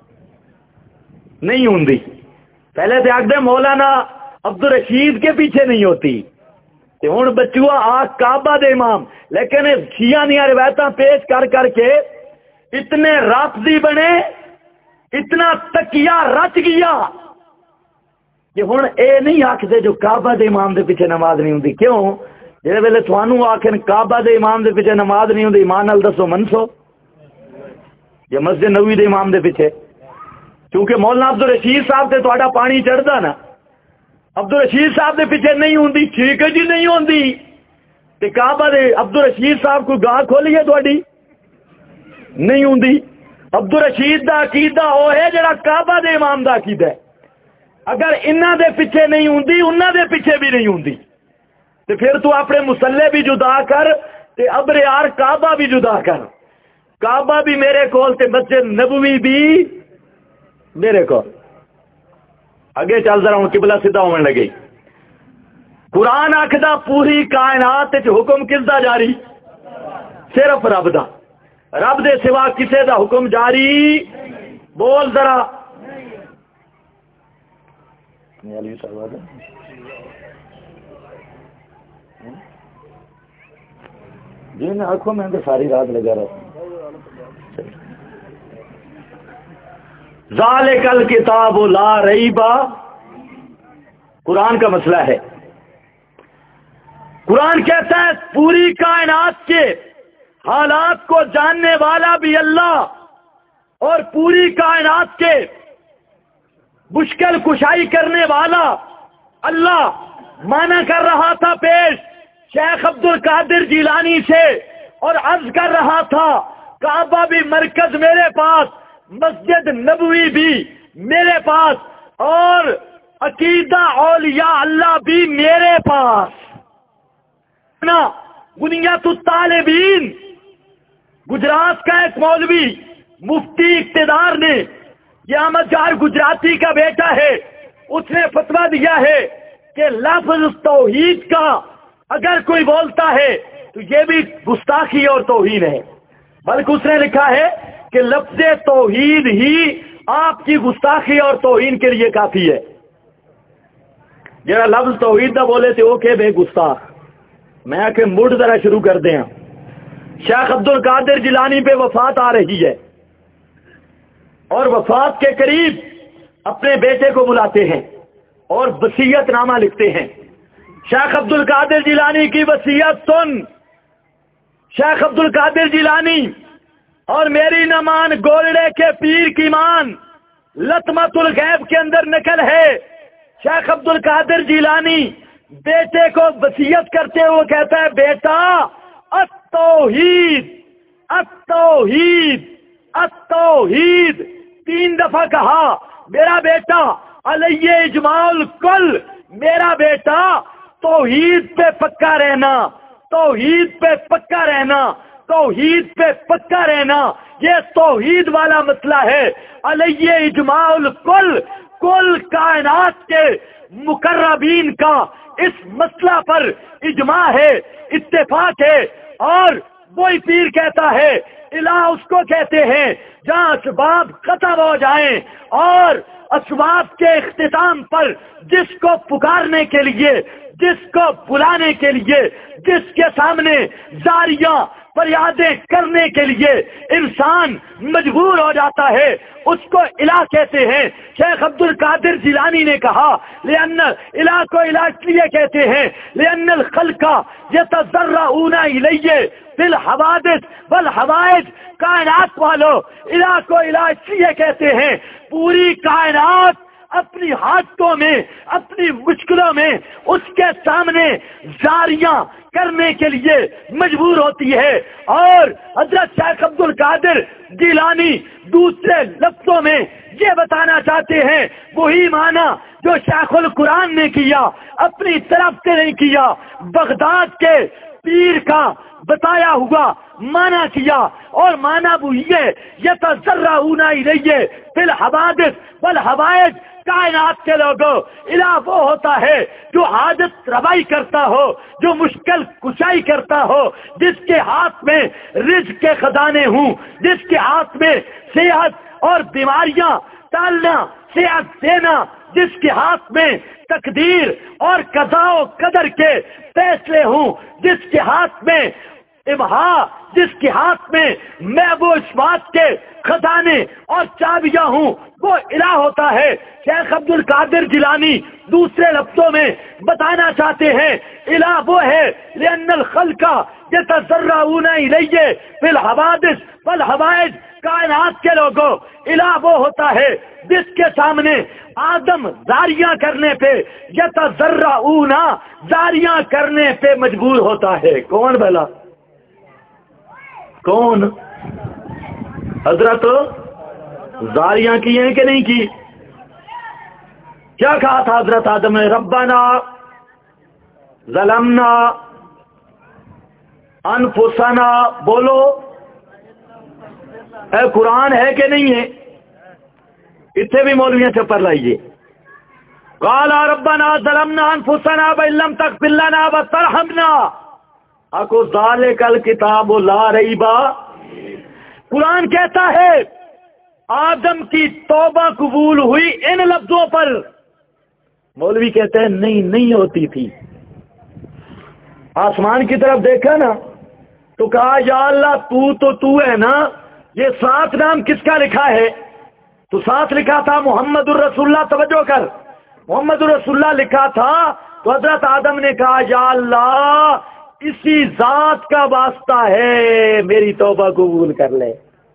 نہیں ہوندی، پہلے تو آگے مولانا عبدالرشید کے پیچھے نہیں ہوتی، ہوں بچوا آ کعبہ دے امام، لیکن شیعہ دیا روایتاں پیش کر کر کے اتنے رافضی بنے، اتنا تکیہ رچ گیا کہ ہوں اے نہیں آختے جو کعبہ دے امام دے پیچھے نماز نہیں ہوندی۔ کیوں؟ جہے ویلے تھانوں آخر کعبہ دے امام دے پیچھے نماز نہیں ہوندی، ایمان نال دسو منسو یا مسجد نبوی دے امام دے پیچھے؟ کیونکہ مولانا عبدالرشید صاحب تے تہاڈا پانی چڑھدا نا، عبدالرشید صاحب دے پیچھے نہیں ہوندی، ٹھیک ہے جی نہیں ہوندی، تے کعبہ دے عبدالرشید صاحب کو گاہ کھولی ہے تہاڈی نہیں ہوندی۔ عبدالرشید دا عقیدہ وہ ہے جڑا کعبہ دے امام دا عقیدہ ہے، اگر انہاں دے پیچھے نہیں ہوندی انہاں دے پیچھے بھی نہیں ہوندی، تے پھر تو اپنے مسلح بھی جدا کر تے ابر یار کعبہ بھی جدا کر، کعبہ بھی میرے کول تے مسجد نبوی بھی میرے کول۔ اگے چل ذرا ہوں قبلہ سیدھا ہونے لگے۔ قرآن آکھدا پوری کائنات وچ حکم کس دا جاری؟ صرف رب دا، رب دے سوا کسے دا حکم جاری بول ذرا۔ جی میں آنکھوں میں ساری رات لگا رہا ذالک الکتاب لا ریب، قرآن کا مسئلہ ہے۔ قرآن کہتا ہے پوری کائنات کے حالات کو جاننے والا بھی اللہ، اور پوری کائنات کے مشکل کشائی کرنے والا اللہ۔ مانا کر رہا تھا پیش شیخ عبد القادر جیلانی سے، اور عرض کر رہا تھا کعبہ بھی مرکز میرے پاس، مسجد نبوی بھی میرے پاس، اور عقیدہ اولیاء اللہ بھی میرے پاس۔ بنیاد الطالبین گجرات کا ایک مولوی مفتی اقتدار نے، یہ احمد جار گجراتی کا بیٹا ہے، اس نے فتویٰ دیا ہے کہ لفظ توحید کا اگر کوئی بولتا ہے تو یہ بھی گستاخی اور توہین ہے، بلکہ اس نے لکھا ہے کہ لفظ توحید ہی آپ کی گستاخی اور توہین کے لیے کافی ہے۔ جڑا لفظ توحید نہ بولے تھے وہ کہ بے گستاخ۔ میں آ کے مڑ ذرا شروع کر دیں۔ شیخ عبد القادر جیلانی پہ وفات آ رہی ہے، اور وفات کے قریب اپنے بیٹے کو بلاتے ہیں اور وصیت نامہ لکھتے ہیں۔ شیخ عبد القادر جیلانی کی وصیت سن۔ شیخ عبد القادر جیلانی اور میری نمان گولڑے کے پیر کی مان، لطمت الغیب کے اندر نقل ہے۔ شیخ عبد القادر جیلانی بیٹے کو وصیت کرتے ہوئے کہتا ہے بیٹا التوحید التوحید التوحید، 3 دفعہ کہا میرا بیٹا علیہ اجماع الکل، میرا بیٹا توحید پہ پکا رہنا، توحید پہ پکا رہنا، توحید پہ پکا رہنا، یہ توحید والا مسئلہ ہے۔ علیہ اجماع الکل، کل کائنات کے مقربین کا اس مسئلہ پر اجماع ہے، اتفاق ہے، اور وہی پیر کہتا ہے الہ اس کو کہتے ہیں جہاں اسباب ختم ہو جائیں، اور اسباب کے اختتام پر جس کو پکارنے کے لیے، جس کو بلانے کے لیے، جس کے سامنے زاریاں فریادیں کرنے کے لیے انسان مجبور ہو جاتا ہے، اس کو الہ کہتے ہیں۔ شیخ عبد القادر جیلانی نے کہا لأن الہ کو الہ اس لیے کہتے ہیں لأن الخلق یتضرعون الیہ فی الحوادث والحوائج، کائنات والو الہ کو الہ اس لیے کہتے ہیں پوری کائنات اپنی حاجتوں میں، اپنی مشکلوں میں اس کے سامنے زاریاں کرنے کے لیے مجبور ہوتی ہے، اور حضرت شیخ عبد القادر جیلانی دوسرے لفظوں میں یہ بتانا چاہتے ہیں وہی معنی جو شیخ القرآن نے کیا، اپنی طرف سے نہیں کیا، بغداد کے پیر کا بتایا ہوا معنی کیا، اور معنی وہ یہ یتضرعون الیہ فی الحوادث والحوائج، کائنات کے لوگوں الہ وہ ہوتا ہے جو حاجت روائی کرتا ہو، جو مشکل کشائی کرتا ہو، جس کے ہاتھ میں رزق کے خزانے ہوں، جس کے ہاتھ میں صحت اور بیماریاں ٹالنا، صحت دینا، جس کے ہاتھ میں تقدیر اور قضاء و قدر کے فیصلے ہوں، جس کے ہاتھ میں ابہا، جس کے ہاتھ میں محبوب اسمات کے خزانے اور چابیاں ہوں، وہ الہ ہوتا ہے۔ شیخ عبد القادر جیلانی دوسرے لفظوں میں بتانا چاہتے ہیں الہ وہ ہے لأن الخلق یتضرعون الیہ فی الحوادث والحوائج، کائنات کے لوگوں الہ وہ ہوتا ہے جس کے سامنے آدم زاریاں کرنے پہ یتضرعون، زاریاں کرنے پہ مجبور ہوتا ہے۔ کون بھلا؟ کون؟ حضرت زاریاں کی ہیں کہ نہیں کی؟ کیا کہا تھا حضرت آدم نے؟ ربنا ظلمنا انفسنا، بولو اے قرآن ہے کہ نہیں ہے؟ اتنے بھی مولویاں چپر لائیے۔ قال ربنا ظلمنا انفسنا وان لم تغفر لنا وترحمنا اکو ذالک الکتاب لا ریب۔ قرآن کہتا ہے آدم کی توبہ قبول ہوئی ان لفظوں پر، مولوی کہتے ہیں نہیں ہوتی تھی۔ آسمان کی طرف دیکھا نا تو کہا یا اللہ تو ہے نا، یہ 7 نام کس کا لکھا ہے؟ تو 7 لکھا تھا محمد الرسول اللہ، توجہ کر، محمد الرسول اللہ لکھا تھا۔ تو حضرت آدم نے کہا یا اللہ اسی ذات کا واسطہ ہے میری توبہ قبول کر لے،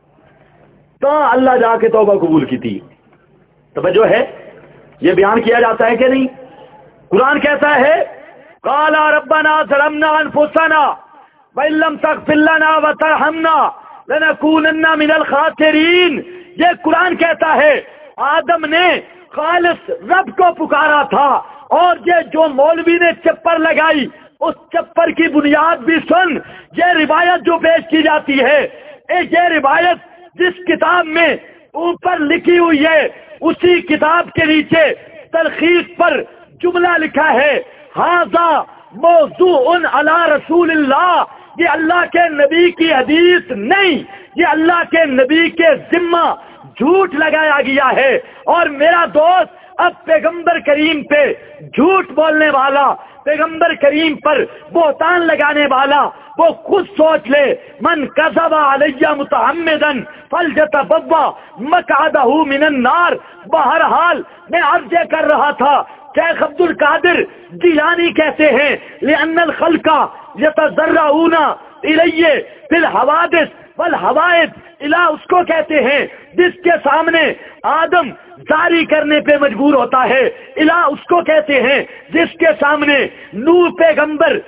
تو اللہ جا کے توبہ قبول کی تھی۔ توجہ ہے، یہ بیان کیا جاتا ہے کہ نہیں؟ قرآن کہتا ہے قال ربنا ظلمنا انفسنا وان لم تغفر لنا وترحمنا لنکونن من الخاسرین۔ یہ قرآن کہتا ہے آدم نے خالص رب کو پکارا تھا، اور یہ جو مولوی نے چپر لگائی اس چپر کی بنیاد بھی سن۔ یہ روایت جو پیش کی جاتی ہے، یہ روایت جس کتاب میں اوپر لکھی ہوئی ہے اسی کتاب کے نیچے تلخیص پر جملہ لکھا ہے ھذا موضوع علی رسول اللہ، یہ اللہ کے نبی کی حدیث نہیں، یہ اللہ کے نبی کے ذمہ جھوٹ لگایا گیا ہے۔ اور میرا دوست اب پیغمبر کریم پہ جھوٹ بولنے والا، پیغمبر کریم پر بہتان لگانے والا، وہ خود سوچ لے من کذب علی متعمدا فلیتبوأ مقعدہ من النار۔ بہرحال میں عرض کر رہا تھا شیخ عبد القادر جیلانی کہتے ہیں لأن الخلق یتضرعون الیہ فی الحوادث والحوائج، الہ اس کو کہتے ہیں جس کے سامنے آدم جاری کرنے پہ مجبور ہوتا ہے، الہ اس کو کہتے ہیں جس کے سامنے نوح پیغمبر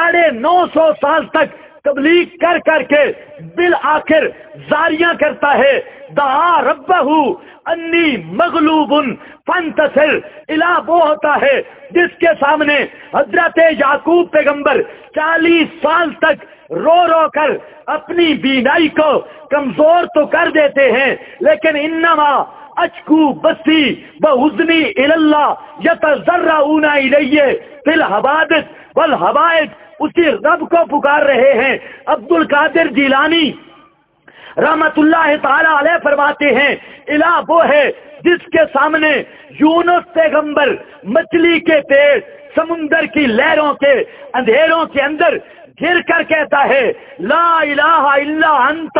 950 سال تک تبلیغ کر کے بالآخر زاریاں کرتا ہے۔ دعا ربہ انی مغلوب فانتصر، الہ وہ ہوتا ہے جس کے سامنے حضرت یعقوب پیغمبر 40 سال تک رو کر اپنی بینائی کو کمزور تو کر دیتے ہیں، لیکن انما اشکو بسی وحزنی اللہ یتضرعون الیہ فی الحوادث والحوائج، اسی رب کو پکار رہے ہیں۔ عبد القادر جیلانی رحمت اللہ تعالی علیہ فرماتے ہیں الہ وہ ہے جس کے سامنے یونس پیغمبر مچھلی کے پیٹ، سمندر کی لہروں کے اندھیروں کے اندر گر کر کہتا ہے لا الہ الا انت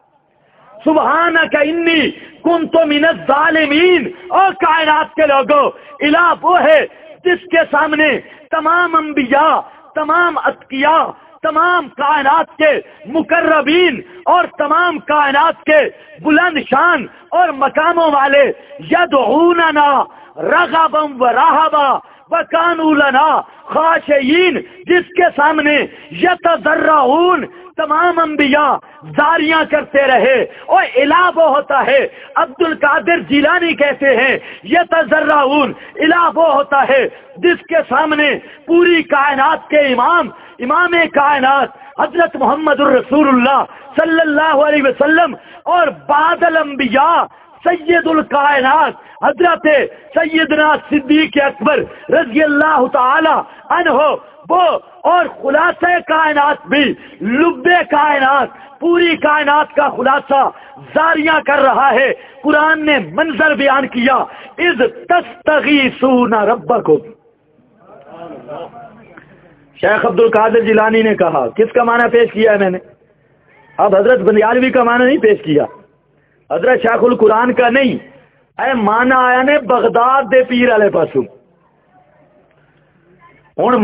سبحانک انی کنت من الظالمین۔ اور کائنات کے لوگوں الہ وہ ہے جس کے سامنے تمام انبیاء، تمام اتقیاء، تمام کائنات کے مقربین اور تمام کائنات کے بلند شان اور مقاموں والے یدعوننا رغبا و رہبا فَكَانُوا لَنَا خَاشِعِينَ، جس کے سامنے یتضرعون تمام انبیاء زاریاں کرتے رہے، اور الہ وہ ہوتا ہے، عبد القادر جیلانی کہتے ہیں یتضرعون، الہ وہ ہوتا ہے جس کے سامنے پوری کائنات کے امام کائنات حضرت محمد الرسول اللہ صلی اللہ علیہ وسلم اور بعد الانبیاء سید الکائنات حضرت سیدنا صدیق اکبر رضی اللہ تعالی عنہ وہ، اور خلاصہ کائنات بھی، لب کائنات، پوری کائنات کا خلاصہ زاریاں کر رہا ہے۔ قرآن نے منظر بیان کیا، اذ تستغیثون ربکم۔ شیخ عبد القادر جیلانی نے کہا، کس کا معنی پیش کیا ہے میں نے؟ اب حضرت بندیالوی کا معنی نہیں پیش کیا، حضرت شیخ القرآن کا نہیں، اے مانا آیا نے بغداد دے پیر والے پاسوں۔ ہوں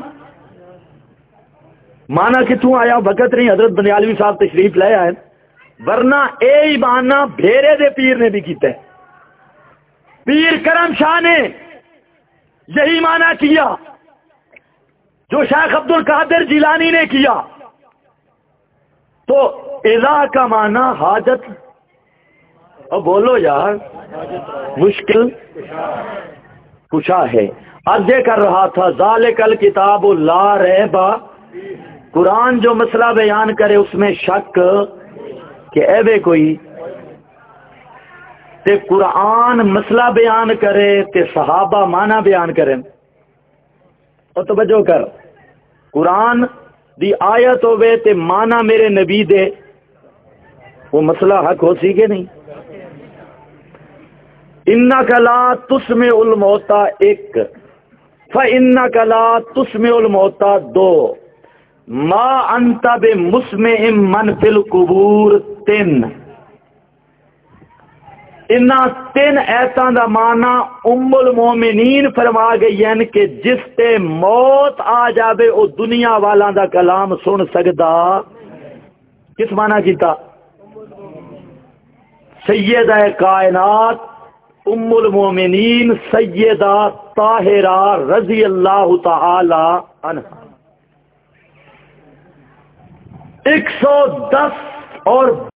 مانا کتوں آیا وقت نہیں، حضرت بندیالوی صاحب تشریف لے آئے، ورنہ اے مانا بھیرے دے پیر نے بھی کیتا ہے۔ پیر کرم شاہ نے یہی مانا کیا جو شیخ عبد القادر جیلانی نے کیا۔ تو الہ کا معنی حاجت، اب بولو یار، مشکل کشا ہے۔ عرض کر رہا تھا ذالک الکتاب لا ریب، قرآن جو مسئلہ بیان کرے اس میں شک کہ ایوے کوئی، تے قرآن مسئلہ بیان کرے تے صحابہ معنی بیان کریں۔ اور توجہ کر، قرآن دی آیت ہوئے تے معنی میرے نبی دے، وہ مسئلہ حق ہو سی کہ نہیں؟ انک لا تسمع الموتى ایک، فانک لا تسمع الموتى دو، ما انت بمسمع من فی القبور تین۔ انہ تین ایتاں دا معنی ام المومنین فرما گئی ہیں کہ جس تے موت آ جاوے او دنیا والاں دا کلام سن سکدا۔ کس معنی کیتا؟ سیدہ کائنات ام المومنین سیدہ طاہرہ رضی اللہ تعالی عنہا۔ 110 اور